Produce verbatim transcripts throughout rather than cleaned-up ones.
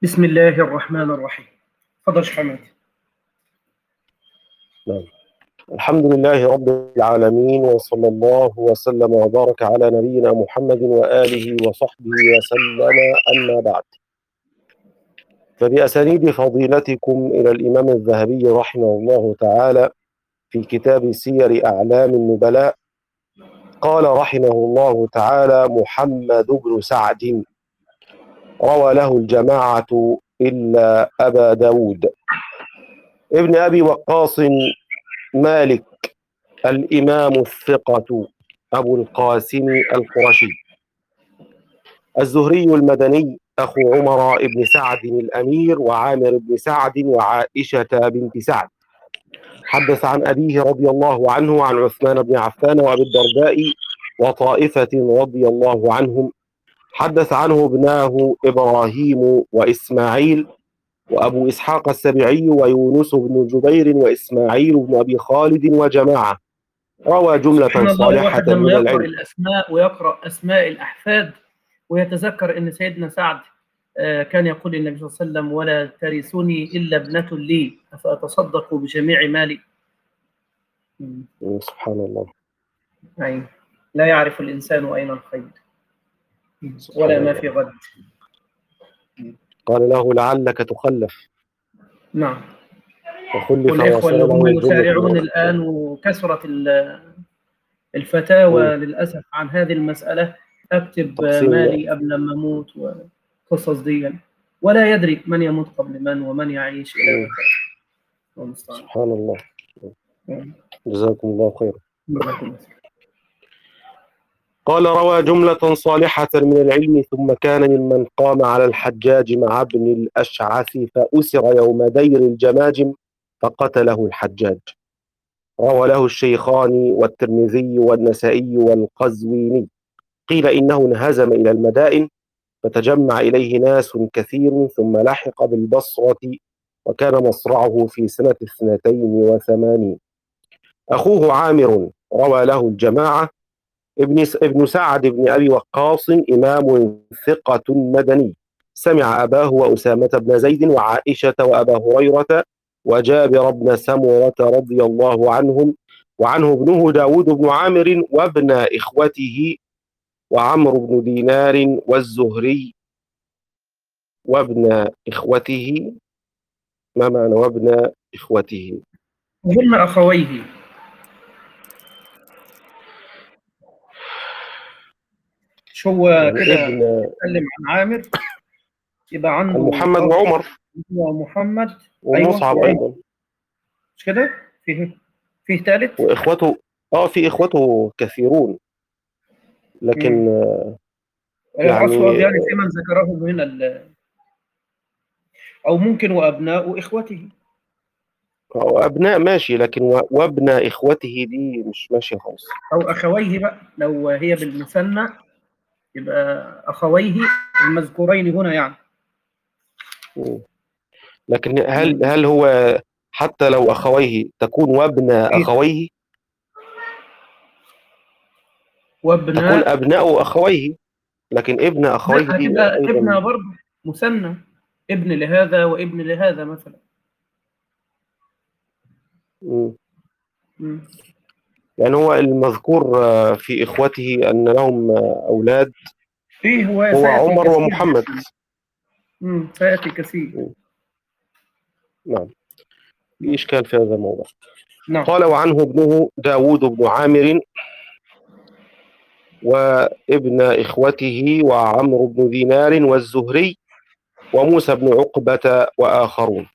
بسم الله الرحمن الرحيم. تفضل شيخ حماد. نعم. الحمد لله رب العالمين، وصلى الله وسلم وبارك على نبينا محمد وآله وصحبه وسلم، أما بعد. فبأسانيد فضيلتكم إلى الإمام الذهبي رحمه الله تعالى في كتاب سير أعلام النبلاء، قال رحمه الله تعالى: محمد بن سعد روى له الجماعة إلا أبا داود ابن أبي وقاص مالك الإمام الثقة أبو القاسم القرشي الزهري المدني، أخو عمر بن سعد الأمير وعامر بن سعد وعائشة بنت سعد. حدث عن أبيه رضي الله عنه وعن عثمان بن عفان وأبي الدرداء وطائفة رضي الله عنهم. حدث عنه ابناه إبراهيم وإسماعيل وأبو إسحاق السبيعي ويونس بن جبير وإسماعيل بن أبي خالد وجماعة. روى جملة سبحان الله، صالحة الواحد لما من يقرأ العلم. الأسماء ويقرأ أسماء الأحفاد ويتذكر أن سيدنا سعد كان يقول للنبي صلى الله عليه وسلم: ولا ترثني إلا ابنة لي أفأتصدق بجميع مالي. سبحان الله. أي لا يعرف الإنسان أين الخير ولا ما في غد. قال له: لعلك تخلف. نعم. وخلف والإخوة اللي وصار هم له جملة يسارعون من الآن، وكثرة الفتاوى للأسف عن هذه المسألة: أكتب مالي قبل ما أموت وقصص دي، ولا يدري من يموت قبل من ومن يعيش إلى متى. سبحان الله. جزاكم الله خيرا. قال: روى جملة صالحة من العلم، ثم كان ممن قام على الحجاج مع ابن الأشعث فأسر يوم دير الجماجم فقتله الحجاج. روى له الشيخان والترمذي والنسائي والقزويني. قيل إنه انهزم إلى المدائن فتجمع إليه ناس كثير، ثم لحق بالبصرة، وكان مصرعه في سنة اثنتين وثمانين. أخوه عامر روى له الجماعة. ابن ابن سعد بن أبي وقاص إمام ثقة مدني، سمع أباه وأسامة بن زيد وعائشة وأبا هريرة وجابر بن سمرة رضي الله عنهم، وعنه ابنه داود بن عامر وابن إخوته وعمرو بن دينار والزهري وابن إخوته. ما معنى وابن إخوته؟ وابن أخويه. شو هو كده يتكلم عن عامر، يبقى عنده محمد وعمر ومحمد ومصعب. أيوة أيضا مش كده؟ فيه فيه ثالث وإخوته. آه في إخوته كثيرون، لكن مم. يعني يعني في من ذكرهم هنا، أو ممكن وأبناء إخوته. أبناء ماشي، لكن وابن إخوته دي مش ماشية خالص. أو أخويه بقى، لو هي بالمثنى يبقى أخويه المذكورين هنا يعني. لكن هل هل هو حتى لو أخويه تكون وابن أخويه؟ وابن تكون أبناء أخويه، لكن ابن أخويه دي هتبقى ابن برضه مثنى، ابن لهذا وابن لهذا مثلا. مم. مم. يعني هو المذكور في إخوته أن لهم أولاد فيه هو, هو عمر ومحمد. امم سيأتي كثير. نعم، في إشكال في هذا الموضوع. نعم. قال: وعنه ابنه داود بن عامر وابن إخوته وعمرو بن دينار والزهري وموسى بن عقبة وآخرون.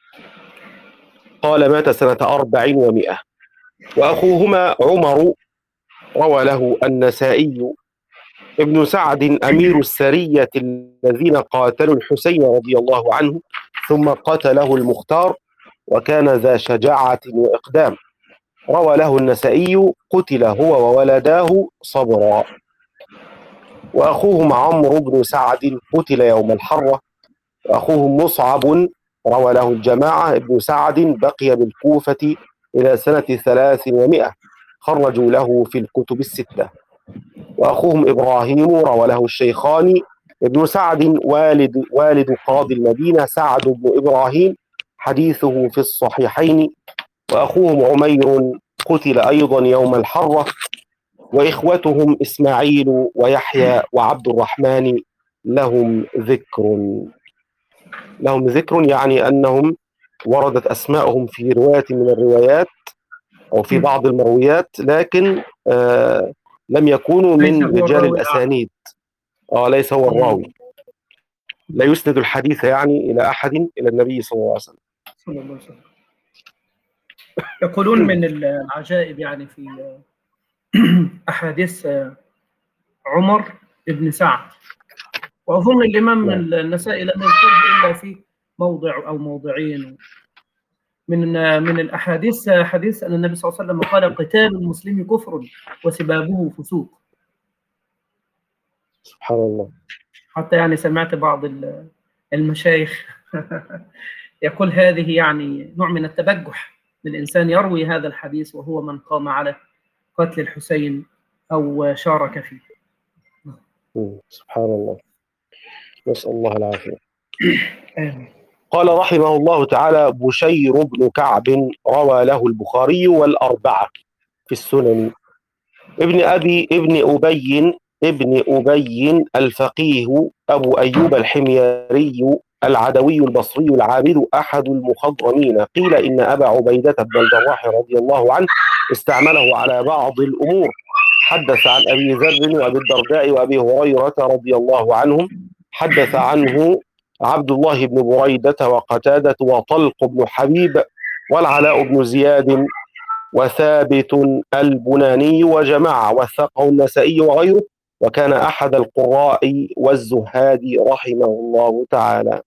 قال: مات سنة أربع ومئة. وأخوهما عمر روى له النسائي. ابن سعد أمير السرية الذين قاتلوا الحسين رضي الله عنه، ثم قتله المختار، وكان ذا شجاعة وإقدام. روى له النسائي: قتل هو وولداه صبرا. وأخوهم عمرو بن سعد قتل يوم الحرة. وأخوهم مصعب روى له الجماعة. ابن سعد بقي بالكوفة إلى سنة ثلاث ومئة، خرجوا له في الكتب الستة. وأخوهم إبراهيم روى له الشيخان. ابن سعد والد والد قاضي المدينة سعد بن إبراهيم، حديثه في الصحيحين. وأخوهم عمير قتل أيضا يوم الحرة. وإخوتهم إسماعيل ويحيى وعبد الرحمن لهم ذكر. لهم ذكر يعني أنهم وردت أسماءهم في رواية من الروايات أو في بعض المرويات، لكن آه لم يكونوا ليس من هو رجال الراوي الأعلى. الأسانيد. آه ليس هو الراوي، لا يسند الحديث يعني إلى أحد إلى النبي صلى الله عليه وسلم. صلى الله عليه وسلم. يقولون من العجائب يعني في أحاديث عمر بن سعد، وأظن الإمام نعم. النسائي لم يذكره إلا في موضع أو موضعين من من الأحاديث، حديث أن النبي صلى الله عليه وسلم قال: قتال المسلم كفر وسبابه فسوق. سبحان الله. حتى يعني سمعت بعض المشايخ يقول هذه يعني نوع من التبجح للإنسان يروي هذا الحديث وهو من قام على قتل الحسين أو شارك فيه. مم. سبحان الله، نسأل الله العافية. آمين. قال رحمه الله تعالى: بشير بن كعب روى له البخاري والأربعة في السنن. ابن أبي ابن أبي ابن أبي الفقيه أبو أيوب الحميري العدوي البصري العابد أحد المخضرمين. قيل إن أبا عبيدة بن الجراح رضي الله عنه استعمله على بعض الأمور. حدث عن أبي ذر وأبي الدرداء وأبي هريرة رضي الله عنهم. حدث عنه عبد الله بن بريدة وقتادة وطلق بن حبيب والعلاء بن زياد وثابت البناني وجماعة، وثقه النسائي وغيره، وكان أحد القراء والزهاد رحمه الله تعالى.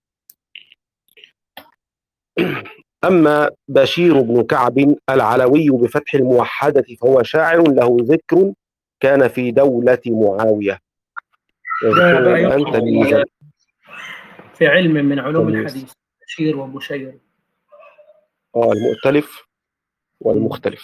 أما بشير بن كعب العلوي بفتح الموحدة فهو شاعر له ذكر كان في دولة معاوية. ده بقى يدخل تمييزا في علم من علوم تمييز. الحديث، بشير وبشير. آه المؤتلف والمختلف،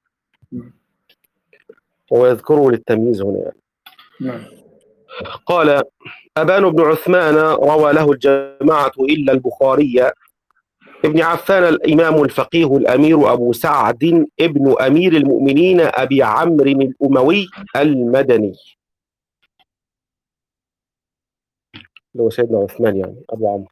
هو يذكره للتمييز هنا يعني. نعم. قال: أبان بن عثمان روى له الجماعة إلا البخاري. ابن عفان الإمام الفقيه الأمير أبو سعد ابن أمير المؤمنين أبي عمرو الأموي المدني، اللي هو سيدنا عثمان يعني أبو عمرو.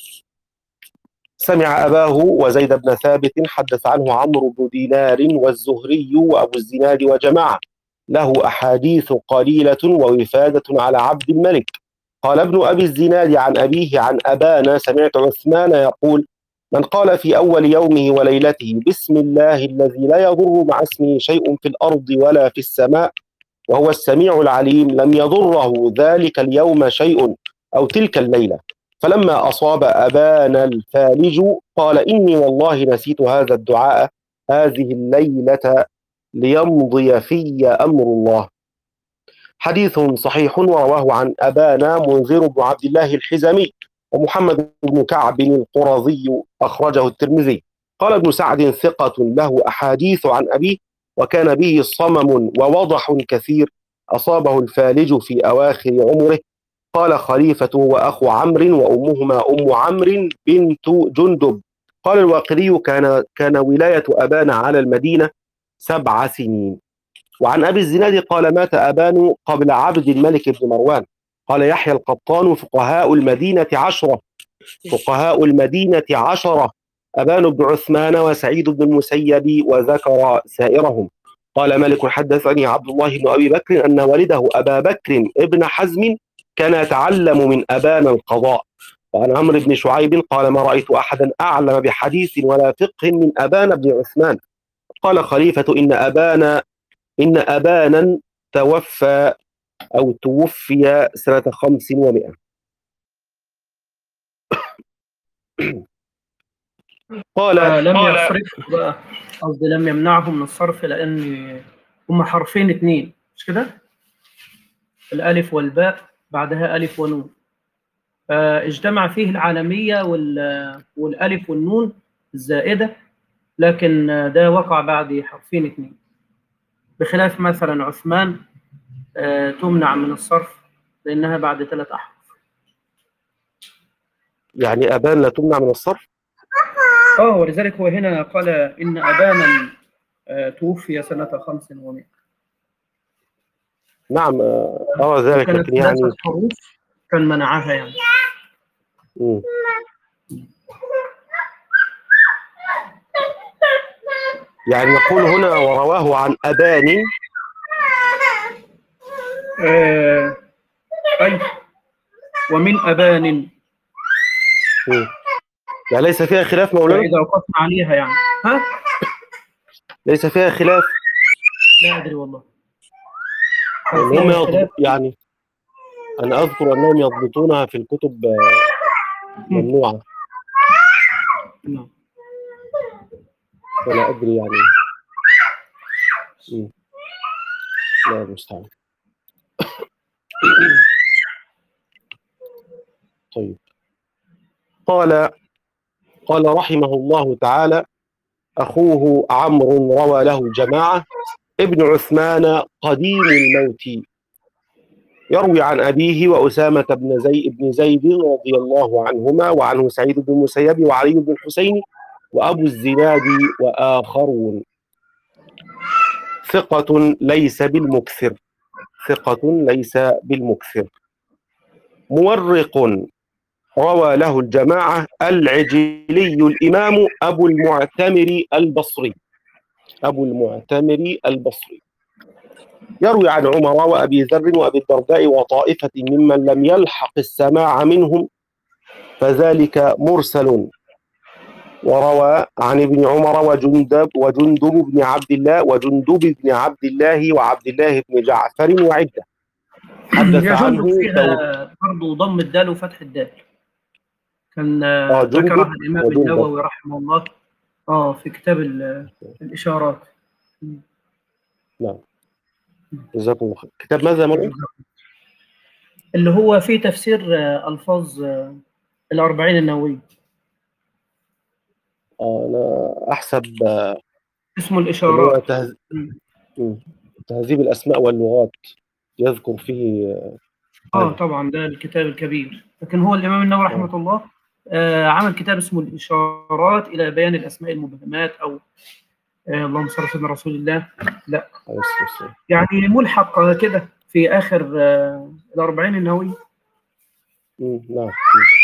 سمع أباه وزيد بن ثابت حدث عنه عمرو بن دينار والزهري وأبو الزناد وجماعة، له أحاديث قليلة ووفادة على عبد الملك. قال ابن أبي الزناد عن أبيه عن أبانا: سمعت عثمان يقول: من قال في أول يومه وليلته بسم الله الذي لا يضر مع اسمه شيء في الأرض ولا في السماء وهو السميع العليم لم يضره ذلك اليوم شيء أو تلك الليلة. فلما أصاب أبانا الفالج قال: إني والله نسيت هذا الدعاء هذه الليلة ليمضي في أمر الله. حديث صحيح ورواه عن أبانا منذر بن عبد الله الحزمي ومحمد بن كعب القرظي، أخرجه الترمذي. قال ابن سعد: ثقة له أحاديث عن أبيه، وكان به صمم ووضح كثير، أصابه الفالج في أواخر عمره. قال خليفة وأخو عمرو وأمهما أم عمرو بنت جندب. قال الواقدي: كان كان ولاية أبانا على المدينة سبع سنين. وعن أبي الزناد قال: مات أبان قبل عبد الملك بن مروان. قال يحيى القطان: فقهاء المدينة عشرة فقهاء المدينة عشرة أبان بن عثمان وسعيد بن المسيب، وذكر سائرهم. قال مالك: حدثني عبد الله بن أبي بكر أن والده أبا بكر ابن حزم كان يتعلم من أبان القضاء. وعن عمرو بن شعيب قال: ما رأيت أحدا أعلم بحديث ولا فقه من أبان بن عثمان. قال خليفة: إن أبانا إن أبانا توفى أو توفي سنة خمس ومئة. قال آه لم يصرف بقى، قصدي لم يمنعه من الصرف، لأن هم حرفين اتنين مش كده؟ الألف والباء بعدها ألف ونون، فاجتمع فيه العالمية والألف والنون الزائدة، لكن ده وقع بعد حرفين اتنين، بخلاف مثلا عثمان آه تمنع من الصرف لأنها بعد ثلاث أحرف. يعني أبان لا تمنع من الصرف. اه ولذلك هو هنا قال إن أبانا آه، توفي سنة خمس ومئة. نعم أرى لو ذلك، كانت لكن ثلاثة يعني حروف كان منعها يعني. مم. يعني نقول هنا ورواه عن أبان. آه أي ومن أبان. مم. يعني ليس فيها خلاف مولانا، إذا وقفنا عليها يعني. ها؟ ليس فيها خلاف، لا أدري والله. هل لأن هم فيها يضب... خلاف؟ يعني أنا أذكر أنهم يضبطونها في الكتب آه، مم. ممنوعة، نعم. فلا أدري يعني. مم. لا المستعان. طيب، قال قال رحمه الله تعالى: أخوه عمرو روى له جماعة ابن عثمان قديم الموت، يروي عن أبيه وأسامة بن زيد بن زيد رضي الله عنهما، وعنه سعيد بن المسيب وعلي بن الحسين وأبو الزناد وآخرون، ثقة ليس بالمكثر، ثقة ليس بالمكثر، مورق روى له الجماعة، العجلي الإمام أبو المعتمر البصري، أبو المعتمر البصري، يروي عن عمر وأبي ذر وأبي الدرداء وطائفة ممن لم يلحق السماع منهم، فذلك مرسل. وروى عن ابن عمر وجندب وجندب بن عبد الله وجندب بن عبد الله وعبد الله بن جعفر وعدة، حدث هي جندب عنه تو... فيها برضه ضم الدال وفتح الدال. كان آه آه، ذكرها جندب الإمام وجندب. النووي رحمه الله اه في كتاب ال- الإشارات. نعم، جزاكم الله خير. كتاب ماذا يا مولانا؟ اللي هو فيه تفسير آه، ألفاظ آه، الأربعين النووية. آه أنا أحسب اسمه اللي هو الإشارات. تهز... مم. مم. تهذيب الأسماء واللغات، يذكر فيه اه هذا. طبعا ده الكتاب الكبير، لكن هو الإمام النووي آه. رحمه الله آه عمل كتاب اسمه الإشارات إلى بيان الأسماء المبهمات أو آه اللهم صل على سيدنا رسول الله. لا عليه الصلاة والسلام. يعني ملحق كده في آخر آه الأربعين النووية. مم. نعم. مم.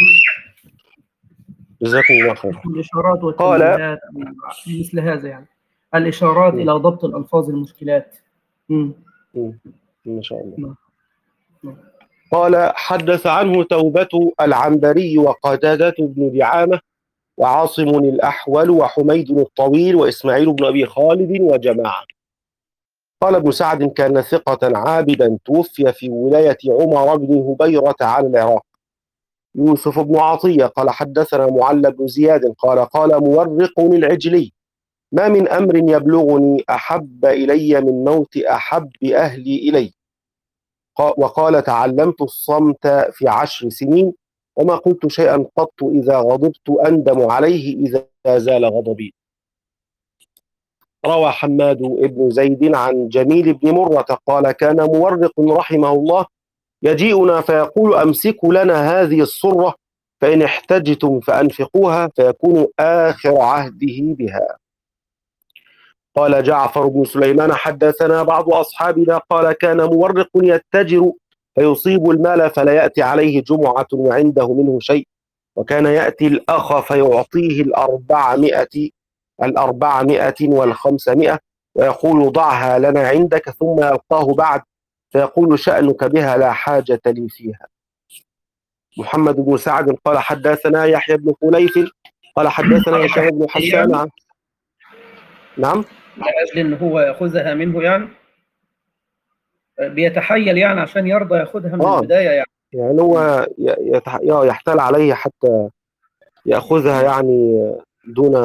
جزاكم الله خير. اسمه الإشارات قال والتنبيهات أو مثل هذا يعني. الإشارات مم. إلى ضبط الألفاظ المشكلات. مم. مم. ما شاء الله. نعم. نعم. قال حدث عنه توبة العنبري وقتادة بن دعامة وعاصم الأحول وحميد الطويل وإسماعيل بن أبي خالد وجماعة. قال ابن سعد: كان ثقة عابدا، توفي في ولاية عمر بن هبيرة على العراق. يوسف بن عطية قال حدثنا معل بن زياد قال قال مورق العجلي: ما من أمر يبلغني أحب إلي من موت أحب أهلي إلي. وقال: تعلمت الصمت في عشر سنين، وما قلت شيئا قط إذا غضبت أندم عليه إذا زال غضبي. روى حماد بن زيد عن جميل بن مرة قال: كان مورق رحمه الله يجيئنا فيقول: أمسكوا لنا هذه الصرة، فإن احتجتم فأنفقوها، فيكون آخر عهده بها. قال جعفر بن سليمان: حدثنا بعض أصحابنا قال: كان مورق يتجر فيصيب المال فلا يأتي عليه جمعة وعنده منه شيء، وكان يأتي الأخ فيعطيه الأربعمائة الأربعمائة والخمسمائة ويقول: ضعها لنا عندك، ثم يلقاه بعد فيقول: شأنك بها لا حاجة لي فيها. محمد بن سعد قال حدثنا يحيى بن خليف قال حدثنا هشام بن حسان عن... نعم، لأجل إن هو يأخذها منه يعني بيتحيل يعني عشان يرضى يأخذها من اه البداية يعني. يعني هو يتح... يحتال عليه حتى يأخذها يعني دون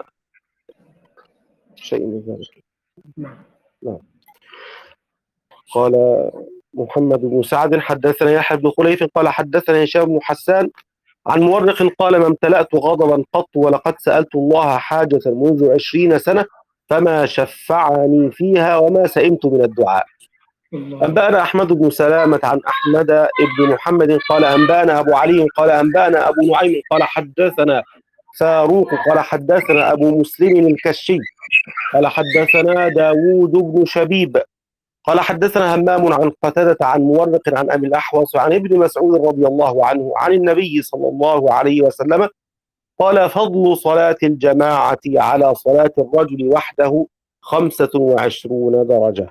شيء من ذلك. نعم. نعم. قال محمد بن سعد حدثنا يحيى بن خليف قال حدثنا هشام بن حسان عن مورق قال: ما امتلأت غضبا قط، ولقد سألت الله حاجة منذ عشرين سنة فما شفعني فيها وما سئمت من الدعاء. أنبأنا أحمد بن سلامة عن أحمد بن محمد قال أنبأنا أبو علي قال أنبأنا أبو نعيم قال حدثنا فاروق قال حدثنا أبو مسلم الكشي قال حدثنا داود بن شبيب قال حدثنا همام عن قتادة عن مورق عن أبي الأحوص عن ابن مسعود رضي الله عنه عن النبي صلى الله عليه وسلم قال فضل صلاة الجماعة على صلاة الرجل وحده خمسة وعشرون درجة.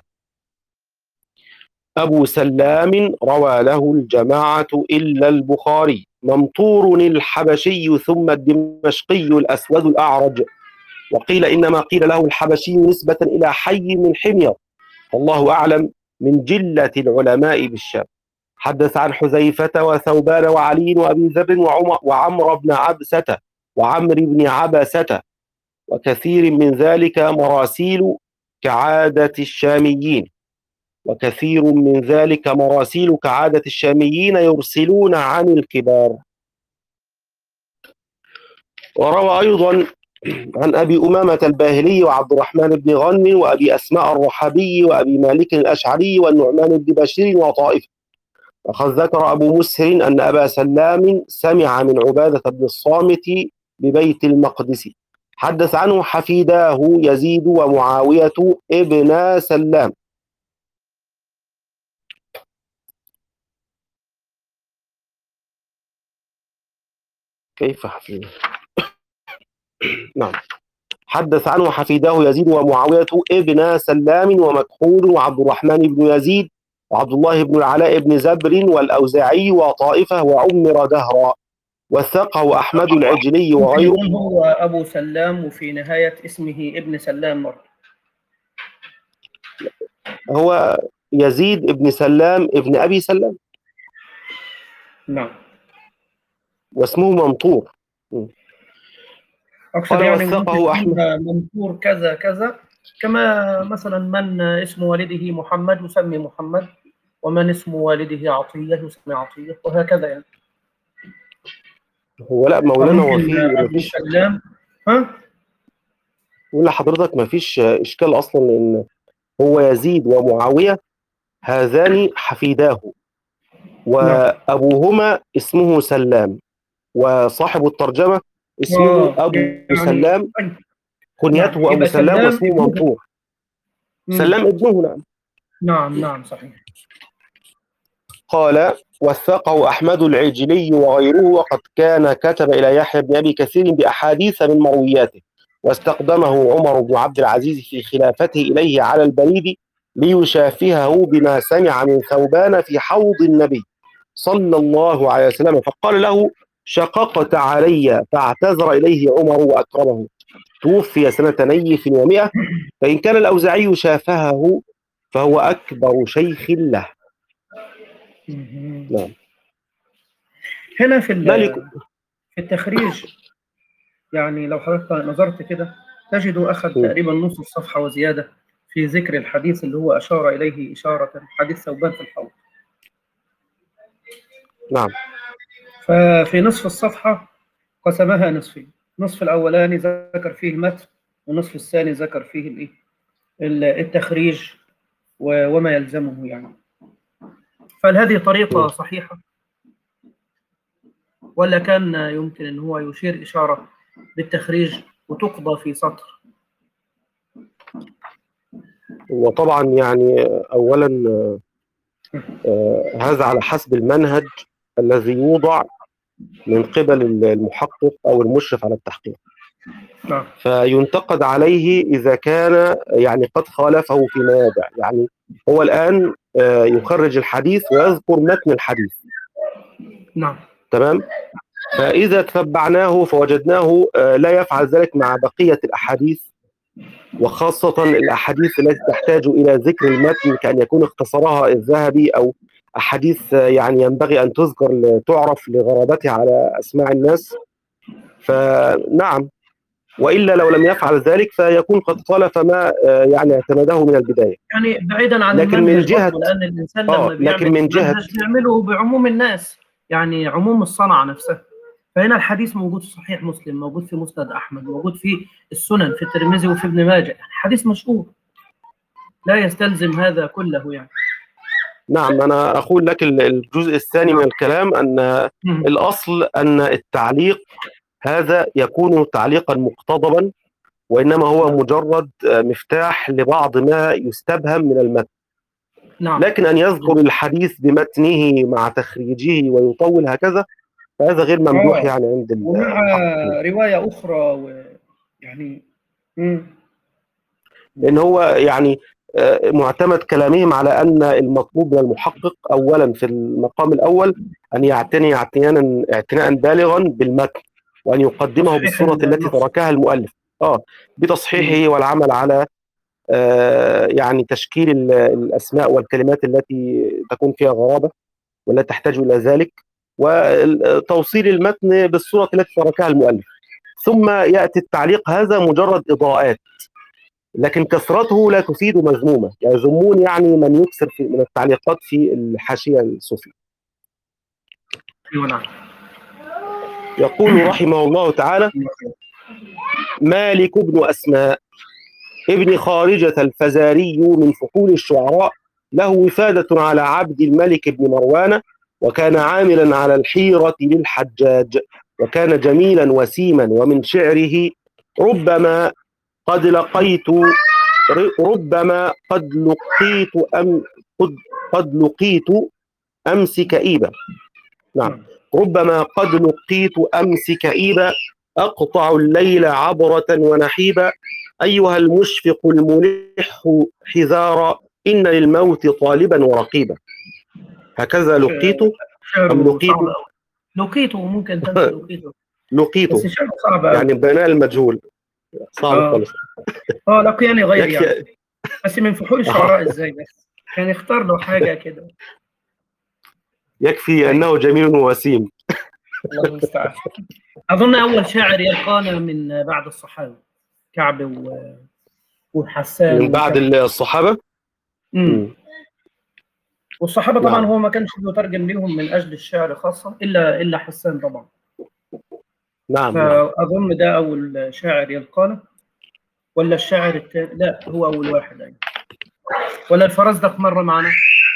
أبو سلام روى له الجماعة إلا البخاري. ممطور الحبشي ثم الدمشقي الأسود الأعرج، وقيل إنما قيل له الحبشي نسبة إلى حي من حمير، والله أعلم، من جلة العلماء بالشام. حدث عن حذيفة وثوبان وعلي وأبي ذر وعمر بن عبسة وعمر بن عبسة وكثير من ذلك مراسيل كعادة الشاميين وكثير من ذلك مراسيل كعادة الشاميين يرسلون عن الكبار. وروى أيضا عن أبي أمامة الباهلي وعبد الرحمن بن غنم وأبي أسماء الرحبي وأبي مالك الأشعري والنعمان بن بشير وطائفة. وقد ذكر أبو مسهر أن أبا سلام سمع من عبادة بن الصامت ببيت المقدس. حدث عنه حفيداه يزيد ومعاوية ابن سلام. كيف حفيده؟ نعم. حدث عنه حفيداه يزيد ومعاوية ابن سلام ومكحول وعبد الرحمن بن يزيد وعبد الله بن العلاء بن زبر والأوزاعي وطائفة وعمر دهرا. وثقه أحمد العجلي وغيره. هو أبو سلام وفي نهاية اسمه ابن سلام مرة. هو يزيد ابن سلام ابن أبي سلام. نعم. واسمه ممطور. أقصد يعني وثقه أحمد ممطور كذا كذا، كما مثلا من اسم والده محمد يسمي محمد، ومن اسم والده عطية يسمي عطية، وهكذا يعني. هو لا مولانا هو في أبو سلام ها؟ ولا حضرتك ما فيش إشكال أصلا، لأن هو يزيد ومعاوية هذان حفيداه، وأبوهما اسمه سلام، وصاحب الترجمة اسمه أبو يعني سلام، كنيته نعم. أبو سلام واسمه ممطور. سلام ابنه. نعم نعم نعم صحيح. قال وثقه أحمد العجلي وغيره، وقد كان كتب إلى يحيى بن أبي كثير بأحاديث من مروياته، واستقدمه عمر بن عبد العزيز في خلافته إليه على البريد ليشافهه بما سمع من ثوبان في حوض النبي صلى الله عليه وسلم، فقال له شققت علي، فاعتذر إليه عمر وأكرمه. توفي سنة نيف ومئة، فإن كان الأوزاعي شافهه فهو أكبر شيخ له. نعم. هنا في في التخريج يعني لو حضرتك نظرت كده تجد أخذ تقريبا نص الصفحة وزيادة في ذكر الحديث اللي هو أشار إليه إشارة، حديث ثوبان في الحوض. نعم. ففي نصف الصفحة قسمها نصفين، النصف الأولاني ذكر فيه المتن، والنصف الثاني ذكر فيه الإيه؟ التخريج وما يلزمه يعني. فهل هذه طريقة صحيحة؟ ولا كان يمكن أن هو يشير إشارة بالتخريج وتقضى في سطر؟ وطبعا يعني أولا آه هذا على حسب المنهج الذي يوضع من قبل المحقق أو المشرف على التحقيق. نعم. فينتقد عليه إذا كان يعني قد خالفه في مواضع. يعني هو الآن آه يخرج الحديث ويذكر متن الحديث. نعم. تمام. فإذا تتبعناه فوجدناه آه لا يفعل ذلك مع بقية الأحاديث، وخاصة الأحاديث التي تحتاج إلى ذكر المتن كأن يكون اختصرها الذهبي، أو أحاديث يعني ينبغي أن تذكر تعرف لغرابتها على أسماع الناس. فنعم، وإلا لو لم يفعل ذلك فيكون قد خالف ما يعني اعتمده من البداية. يعني بعيدا عن لكن من جهة لأن الإنسان لما لكن من جهة بيعمله بعموم الناس، يعني عموم الصنعة نفسها. فهنا الحديث موجود في صحيح مسلم، موجود في مسند أحمد، موجود في السنن، في الترمذي وفي ابن ماجه، حديث مشهور لا يستلزم هذا كله يعني. نعم، أنا أقول لك الجزء الثاني من الكلام أن مم. الأصل أن التعليق هذا يكون تعليقا مقتضبا، وإنما هو نعم. مجرد مفتاح لبعض ما يستبهم من المتن، نعم. لكن أن يذكر الحديث بمتنه مع تخريجه ويطول هكذا فهذا غير ممدوح اه، يعني عند ومع المحققين، رواية أخرى ويعني مم. لأن هو يعني آه، معتمد كلامهم على أن المطلوب من المحقق أولا في المقام الأول أن يعتني اعتناء اعتناء بالغا بالمتن، وأن يقدمه تصحيح بالصورة التي النص. تركها المؤلف اه مم. بتصحيحه والعمل على آه، يعني تشكيل ال- الأسماء والكلمات التي تكون فيها غرابة ولا تحتاج إلى ذلك، وتوصيل المتن بالصورة التي تركها المؤلف، ثم يأتي التعليق. هذا مجرد إضاءات، لكن كثرته لا تفيد مذمومة، يذمون يعني من يكثر في من التعليقات في الحاشية السفلى. أيوة نعم. يقول رحمه الله تعالى: مالك بن أسماء ابن خارجة الفزاري من فحول الشعراء، له وفادة على عبد الملك بن مروان، وكان عاملا على الحيرة للحجاج، وكان جميلا وسيما، ومن شعره: ربما قد لقيت ربما قد لقيت أم قد, قد لقيت أمس كئيبا. نعم، نعم. ربما قد لقيت أمس كئيبا، أقطع الليل عبرة ونحيبا، أيها المشفق الملح حذارا، إن للموت طالبا ورقيبا. هكذا لقيت أم شعره لقيت صعب أوي. لقيته ممكن تنسى لقيته، لقيت بس شعره صعب أوي. يعني بناء المجهول صعب اه خالص. اه، لقياني غير يعني، يكفي بس من فحول آه. الشعراء ازاي بس؟ كان يختار له حاجة كده. يكفي أيوة. أنه جميل وسيم. الله المستعان. أظن أول شاعر يلقانا من بعد الصحابة، كعب و- وحسان من بعد وشك. الصحابة. امم مم. والصحابة طبعا نعم هو ما كانش بيترجم لهم من أجل الشعر خاصة، إلا إلا حسان طبعا. نعم نعم. فأظن ده أول شاعر يلقانا، ولا الشاعر الثاني؟ لا، هو أول واحد أيوة. ولا الفرزدق مرة معنا؟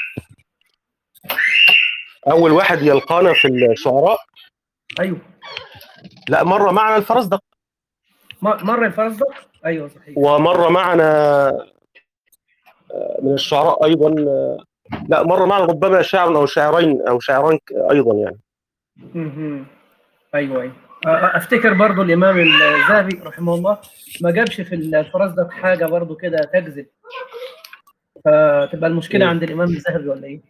أول واحد يلقانا في الشعراء، أيوه، لا مرة معنا الفرزدق، م- مرة الفرزدق، أيوه صحيح. ومرة معنا من الشعراء أيضا، لا مرة معنا ربما شاعر أو شاعرين أو شاعران أيضا يعني. مهم. أيوه أيوه. أ- أفتكر برضو الإمام الذهبي رحمه الله ما جابش في الفرزدق حاجة برضو كده تجذب، فتبقى المشكلة مم. عند الإمام الذهبي ولا إيه؟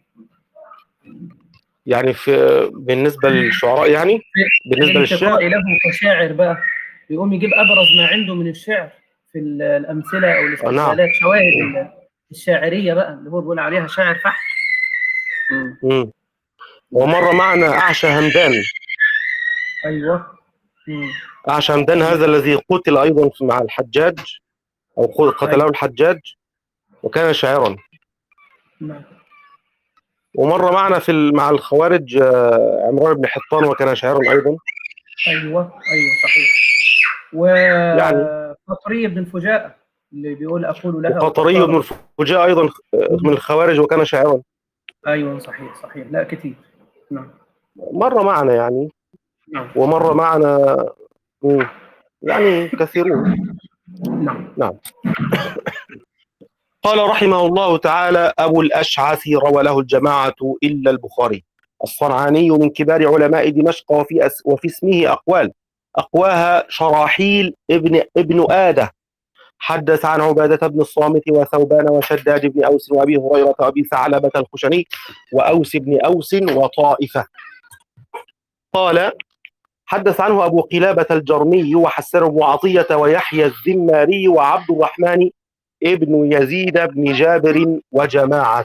يعني في بالنسبة للشعراء يعني في بالنسبة للشعر. الانتقاء له كشاعر بقى، يقوم يجيب أبرز ما عنده من الشعر في ال- الأمثلة أو آه نعم. الاستدلالات، شواهد مم. ال- الشاعرية بقى اللي هو بيقول عليها شاعر فحت. مم. مم. ومرة معنا أعشى همدان. أيوه. مم. أعشى همدان هذا الذي قتل أيضا مع الحجاج أو قتله أيوه. الحجاج، وكان شاعرا. نعم. ومرة معنا في ال- مع الخوارج آه، عمران بن حطان، وكان شاعرا أيضا. أيوه أيوه صحيح. يعني وقطري بن الفجاءة اللي بيقول أقول لها وقطري بن وتختار. الفجاء أيضا آه، من الخوارج، وكان شاعرا. أيوه صحيح صحيح، لا كتير. نعم. مرة معنا يعني، نعم. ومرة معنا. مم. يعني كثيرون. نعم. نعم. قال رحمه الله تعالى: أبو الأشعث روى له الجماعة إلا البخاري، الصنعاني من كبار علماء دمشق، وفي أس وفي اسمه أقوال، أقواها شراحيل ابن ابن آدة، حدث عن عبادة بن الصامت وثوبان وشداد بن أوس وأبي هريرة وأبي ثعلبة الخشني وأوس بن أوس وطائفة. قال: حدث عنه أبو قلابة الجرمي وحسن بن عطية ويحيى الذماري وعبد الرحمن ابن يزيد بن جابر وجماعة.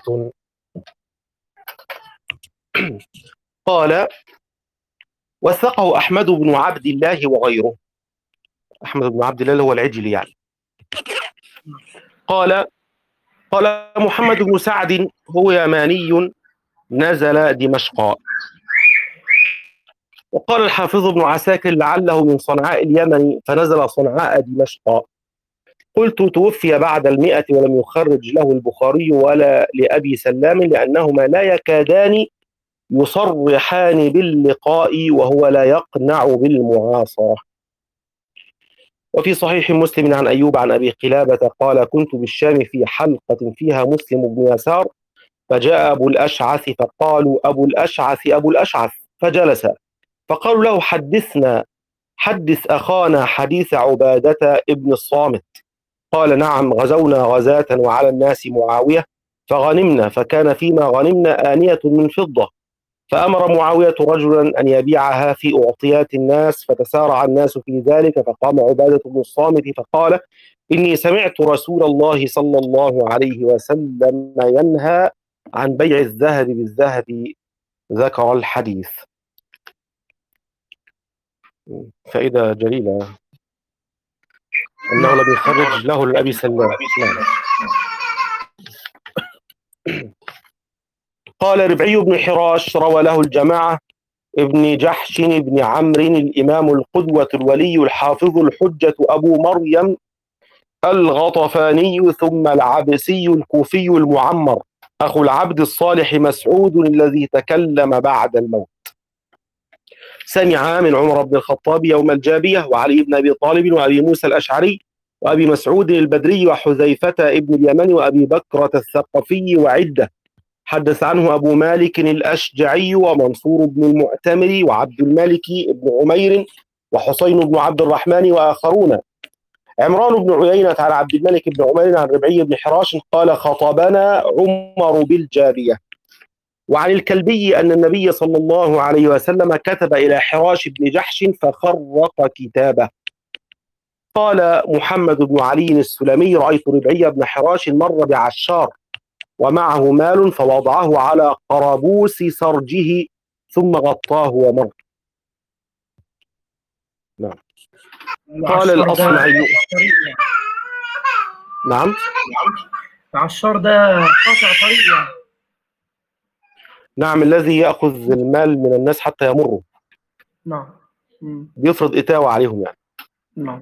قال: وثقه أحمد بن عبد الله وغيره. أحمد بن عبد الله هو العجلي يعني. قال: قال محمد بن سعد هو يماني نزل دمشق. وقال الحافظ ابن عساكر: لعله من صنعاء اليمن فنزل صنعاء دمشق. قلت توفي بعد المئة ولم يخرج له البخاري ولا لأبي سلام لأنهما لا يكادان يصرحان باللقاء وهو لا يقنع بالمعاصرة. وفي صحيح مسلم عن أيوب عن أبي قلابة قال كنت بالشام في حلقة فيها مسلم بن يسار فجاء أبو الأشعث فقالوا أبو الأشعث أبو الأشعث فجلس فقالوا له حدثنا حدث أخانا حديث عبادة ابن الصامت. قال نعم غزونا غزاة وعلى الناس معاوية فغنمنا فكان فيما غنمنا آنية من فضة فأمر معاوية رجلا أن يبيعها في أعطيات الناس فتسارع الناس في ذلك فقام عبادة بن الصامت فقال إني سمعت رسول الله صلى الله عليه وسلم ينهى عن بيع الذهب بالذهب ذكر الحديث. فائدة جليلة أنه لم يخرج له لأبي سلام. نعم. قال ربعي بن حراش روى له الجماعة ابن جحش بن عمرو الإمام القدوة الولي الحافظ الحجة أبو مريم الغطفاني ثم العبسي الكوفي المعمر أخو العبد الصالح مسعود الذي تكلم بعد الموت. سمع من عمر بن الخطاب يوم الجابية وعلي بن أبي طالب وأبي موسى الأشعري وأبي مسعود البدري وحذيفة ابن اليمن وأبي بكرة الثقفي وعدة. حدث عنه أبو مالك الأشجعي ومنصور بن المعتمر وعبد الملك بن عمير وحسين بن عبد الرحمن وآخرون. عمران بن عيينة عن عبد الملك بن عمير عن ربعي بن حراش قال خطبنا عمر بالجابية. وعن الكلبي أن النبي صلى الله عليه وسلم كتب إلى حراش بن جحش فخرق كتابه. قال محمد بن علي السلمي رأيت ربعي بن حراش مر بعشار ومعه مال فوضعه على قربوس سرجه ثم غطاه ومر. نعم. قال الأصمعي. نعم. العشار ده قاطع طريق يعني. نعم الذي يأخذ المال من الناس حتى يمروا. نعم. بيفرض إتاوة عليهم يعني. نعم.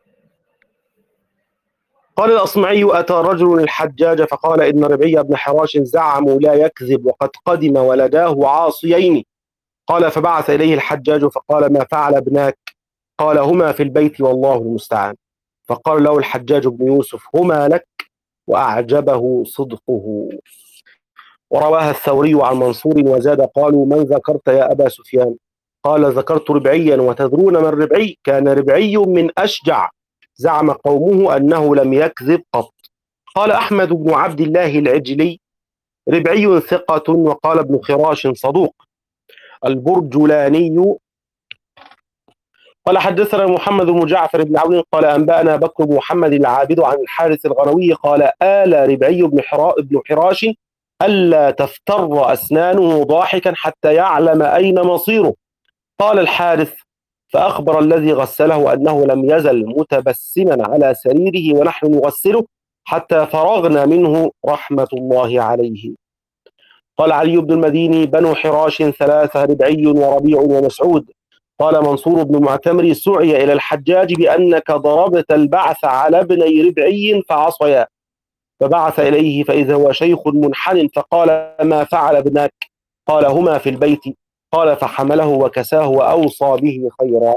قال الأصمعي أتى رجل الحجاج فقال إن ربعي بن حراش زعموا لا يكذب وقد قدم ولداه عاصيين. قال فبعث إليه الحجاج فقال ما فعل ابناك؟ قال هما في البيت والله المستعان. فقال له الحجاج بن يوسف هما لك وأعجبه صدقه. ورواها الثوري عن منصور وزاد قالوا من ذكرت يا أبا سفيان؟ قال ذكرت ربعيا وتدرون من ربعي؟ كان ربعي من أشجع زعم قومه أنه لم يكذب قط. قال أحمد بن عبد الله العجلي ربعي ثقة وقال ابن خراش صدوق. البرجلاني قال حدثنا محمد بن جعفر بن عون قال أنبأنا بكر بن محمد العابد عن الحارث الغنوي قال آل ربعي بن بن حراش ألا تفتر أسنانه ضاحكا حتى يعلم أين مصيره. قال الحارث فأخبر الذي غسله أنه لم يزل متبسما على سريره ونحن نغسله حتى فرغنا منه رحمة الله عليه. قال علي بن المديني بنو حراش ثلاثة ربعي وربيع ومسعود. قال منصور بن معتمر سعي إلى الحجاج بأنك ضربت البعث على ابني ربعي فعصيا فبعث إليه فإذا هو شيخ منحن فقال ما فعل ابناك؟ قال هما في البيت. قال فحمله وكساه وأوصى به خيرا.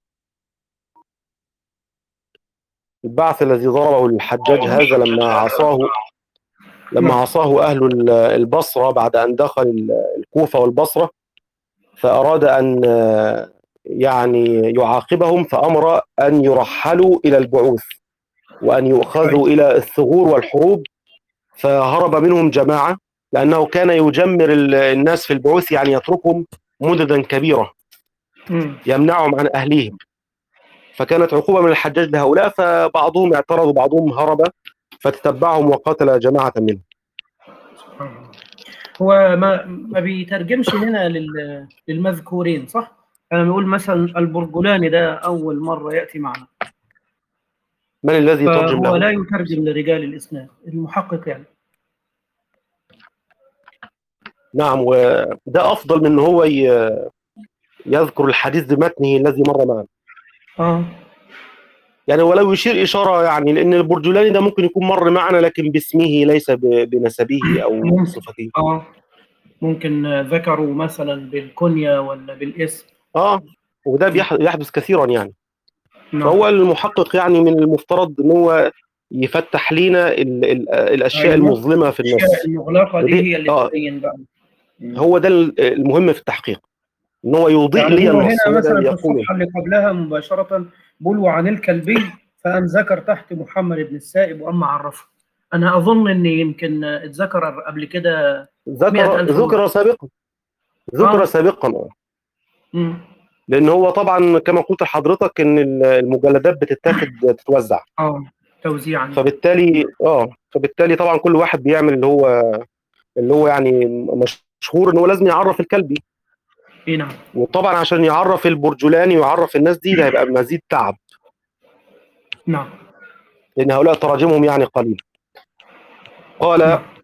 البعث الذي ضربه الحجاج هذا لما عصاه لما عصاه أهل البصرة بعد أن دخل الكوفة والبصرة فأراد أن يعني يعاقبهم فأمر أن يرحلوا إلى البعوث وأن يؤخذوا إلى الثغور والحروب فهرب منهم جماعة لأنه كان يجمر الناس في البعوث يعني يتركهم مددا كبيرة يمنعهم عن أهليهم. فكانت عقوبة من الحجاج لهؤلاء فبعضهم اعترض وبعضهم هرب فتتبعهم وقتل جماعة منهم. هو ما ما بيترجمش هنا للمذكورين صح؟ يعني بيقول مثلا البرجلاني ده أول مرة يأتي معنا. من الذي يترجم له؟ هو لا يترجم لرجال الإسناد المحقق يعني. نعم وده أفضل من هو يذكر الحديث بمتنه الذي مر معنا. آه. يعني ولو يشير إشارة، يعني لأن البرجلاني ده ممكن يكون مر معنا لكن باسمه ليس ب- بنسبه أو ممكن. بصفته. اه ممكن آه، ذكروا مثلا بالكنية ولا بالاسم. اه وده مم. بيح- بيحدث كثيرا يعني. نعم. فهو المحقق يعني من المفترض ان هو يفتح لنا ال ال الاشياء ايوه، المظلمه في الاشياء النص. المغلقة دي ودي هي اللي اه تبين بقى. مم. هو ده ال- المهم في التحقيق، ان هو يضيء يعني لي هو النص، هنا هو ده مثلا اللي في يقوله. الصفحة اللي قبلها مباشرة بيقول وعن الكلبي فأن ذكر تحت محمد بن السائب وأما عرفه. أنا أظن إن يمكن اتذكر قبل كده مئة ذكر ألف ذكر مرة. سابقا، ذكر آه. سابقا آه. مم. لان هو طبعا كما قلت لحضرتك ان ال- المجلدات بتتاخد تتوزع، آه توزيعا يعني. فبالتالي اه فبالتالي طبعا كل واحد بيعمل اللي هو اللي هو يعني مشهور ان هو لازم يعرف الكلبي. إيه نعم. وطبعا عشان يعرف البرجلاني ويعرف الناس دي ده هيبقى مزيد تعب، نعم. لان هؤلاء تراجمهم يعني قليل. قال نعم.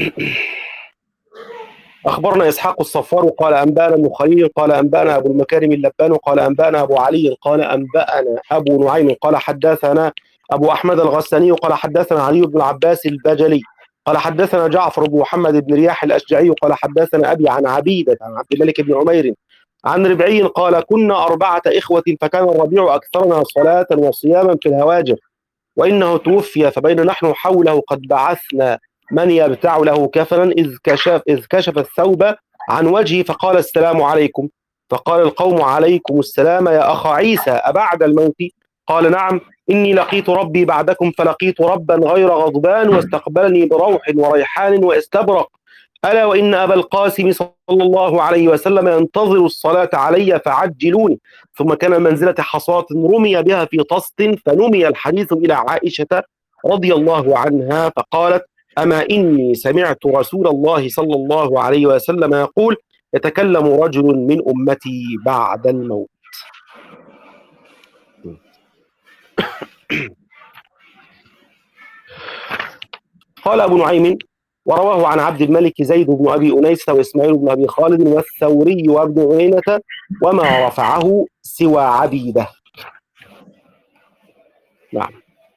اخبرنا اسحاق الصفار قال انبانا ابن خليل قال انبانا ابو المكارم اللبان قال انبانا ابو علي قال انبانا ابو نعيم قال حدثنا ابو احمد الغساني قال حدثنا علي بن العباس البجلي قال حدثنا جعفر بن محمد بن رياح الاشجعي قال حدثنا ابي عن عبيده عن عبد الملك بن عمير عن ربعي قال كنا اربعه اخوه فكان الربيع اكثرنا صلاه وصياما في الهواجر، وإنه توفي فبين نحن حوله قد بعثنا من يبتع له كفنا إذ كشف, إذ كشف الثوب عن وجهه فقال السلام عليكم، فقال القوم عليكم السلام يا أخا عيسى أبعد الموت؟ قال نعم إني لقيت ربي بعدكم فلقيت ربا غير غضبان واستقبلني بروح وريحان واستبرق، ألا وإن أبا القاسم صلى الله عليه وسلم ينتظر الصلاة علي فعجلوني. ثم كان منزلة حصاة رمي بها في طست فنمي الحديث إلى عائشة رضي الله عنها فقالت أما إني سمعت رسول الله صلى الله عليه وسلم يقول يتكلم رجل من أمتي بعد الموت. قال أبو نعيم ورواه عن عبد الملك زيد بن أبي أنيس وإسماعيل بن أبي خالد والثوري وابن عيينة وما رفعه سوى عبيده. نعم.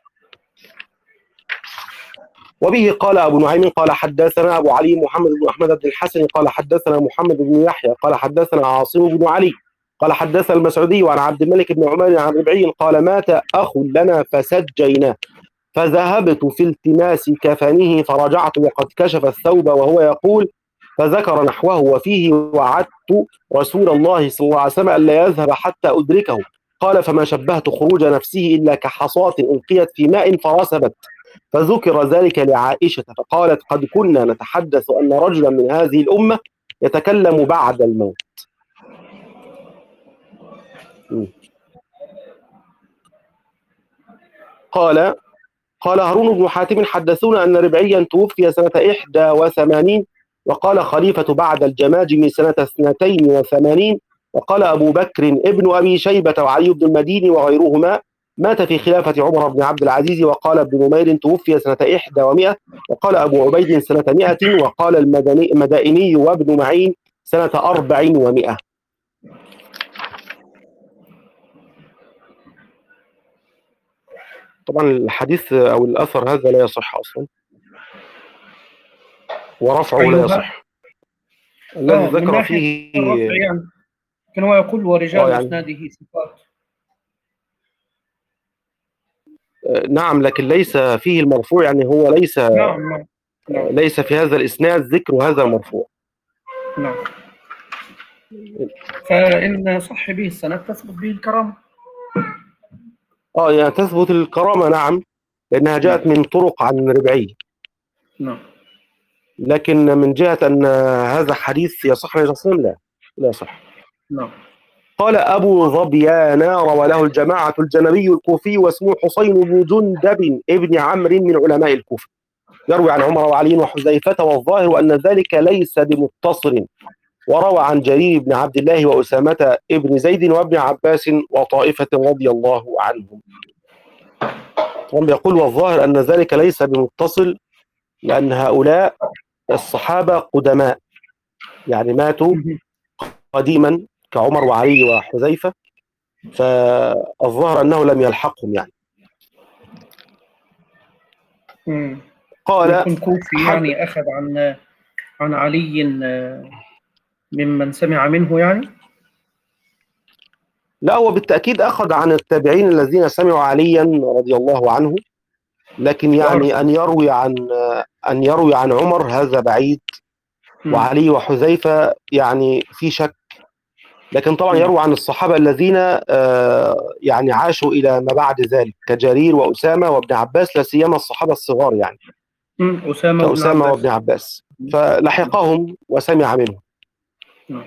وبه قال أبو نعيم قال حدثنا أبو علي محمد بن أحمد بن الحسن قال حدثنا محمد بن يحيى قال حدثنا عاصم بن علي قال حدثنا المسعودي عن عبد الملك بن عمر عن ربعي قال مات أخ لنا فسجيناه فذهبت في التماس كفنه فرجعت وقد كشف الثوب وهو يقول فذكر نحوه وفيه وعدت رسول الله صلى الله عليه وسلم ألا يذهب حتى أدركه، قال فما شبهت خروج نفسه إلا كحصاة ألقيت في ماء فرسبت، فذكر ذلك لعائشة فقالت قد كنا نتحدث أن رجلا من هذه الأمة يتكلم بعد الموت. قال قال هارون بن حاتم حدثونا أن ربعيا توفي سنة إحدى وثمانين وقال خليفة بعد الجماجم سنة اثنتين وثمانين، وقال أبو بكر ابن أبي شيبة وعلي بن المديني وغيرهما مات في خلافة عمر بن عبد العزيز، وقال ابن نمير توفي سنة إحدى ومائة، وقال أبو عبيد سنة مائة، وقال المدائني وابن معين سنة أربع ومائة. طبعا الحديث أو الأثر هذا لا يصح أصلا ورفعه لا أيوه. يصح. الذي آه من ذكر ناحية الرفع فيه يعني، كان هو يقول اه ورجال يعني إسناده ثقات. نعم، لكن ليس فيه المرفوع، يعني هو ليس نعم. نعم. نعم. ليس في هذا الإسناد ذكر هذا المرفوع. نعم. فإن صح به السند تثبت به الكرامة. اه يعني تثبت الكرامة نعم، لأنها نعم. جاءت من طرق عن ربعي، نعم. لكن من جهة أن هذا حديث يصح عن الرسول لا لا يصح. نعم. قال أبو ظبيان روى له الجماعة الجنبي الكوفي واسمه حسين بن جندب ابن عمرو من علماء الكوفة، يروي عن عمر وعلي وحذيفة، والظاهر أن ذلك ليس بمتصل، وروى عن جرير بن عبد الله وأسامة ابن زيد وابن عباس وطائفة رضي الله عنهم. هم يقول والظاهر أن ذلك ليس بمتصل، لأن هؤلاء الصحابة قدماء يعني ماتوا قديما كعمر وعلي وحذيفة، فالظاهر أنه لم يلحقهم يعني. مم. قال ويكون كوفي حد يعني أخذ عن عن علي ممن سمع منه يعني. لا، هو بالتأكيد أخذ عن التابعين الذين سمعوا عليا رضي الله عنه، لكن يعني وأرسل. أن يروي عن أن يروي عن عمر هذا بعيد، مم. وعلي وحذيفة يعني في شك. لكن طبعا مم. يروي عن الصحابة الذين آه، يعني عاشوا إلى ما بعد ذلك كجرير وأسامة وابن عباس، لا سيما الصحابة الصغار يعني مم. أسامة وابن كأسامة عباس. وابن عباس، مم. فلحقهم وسمع منهم. مم.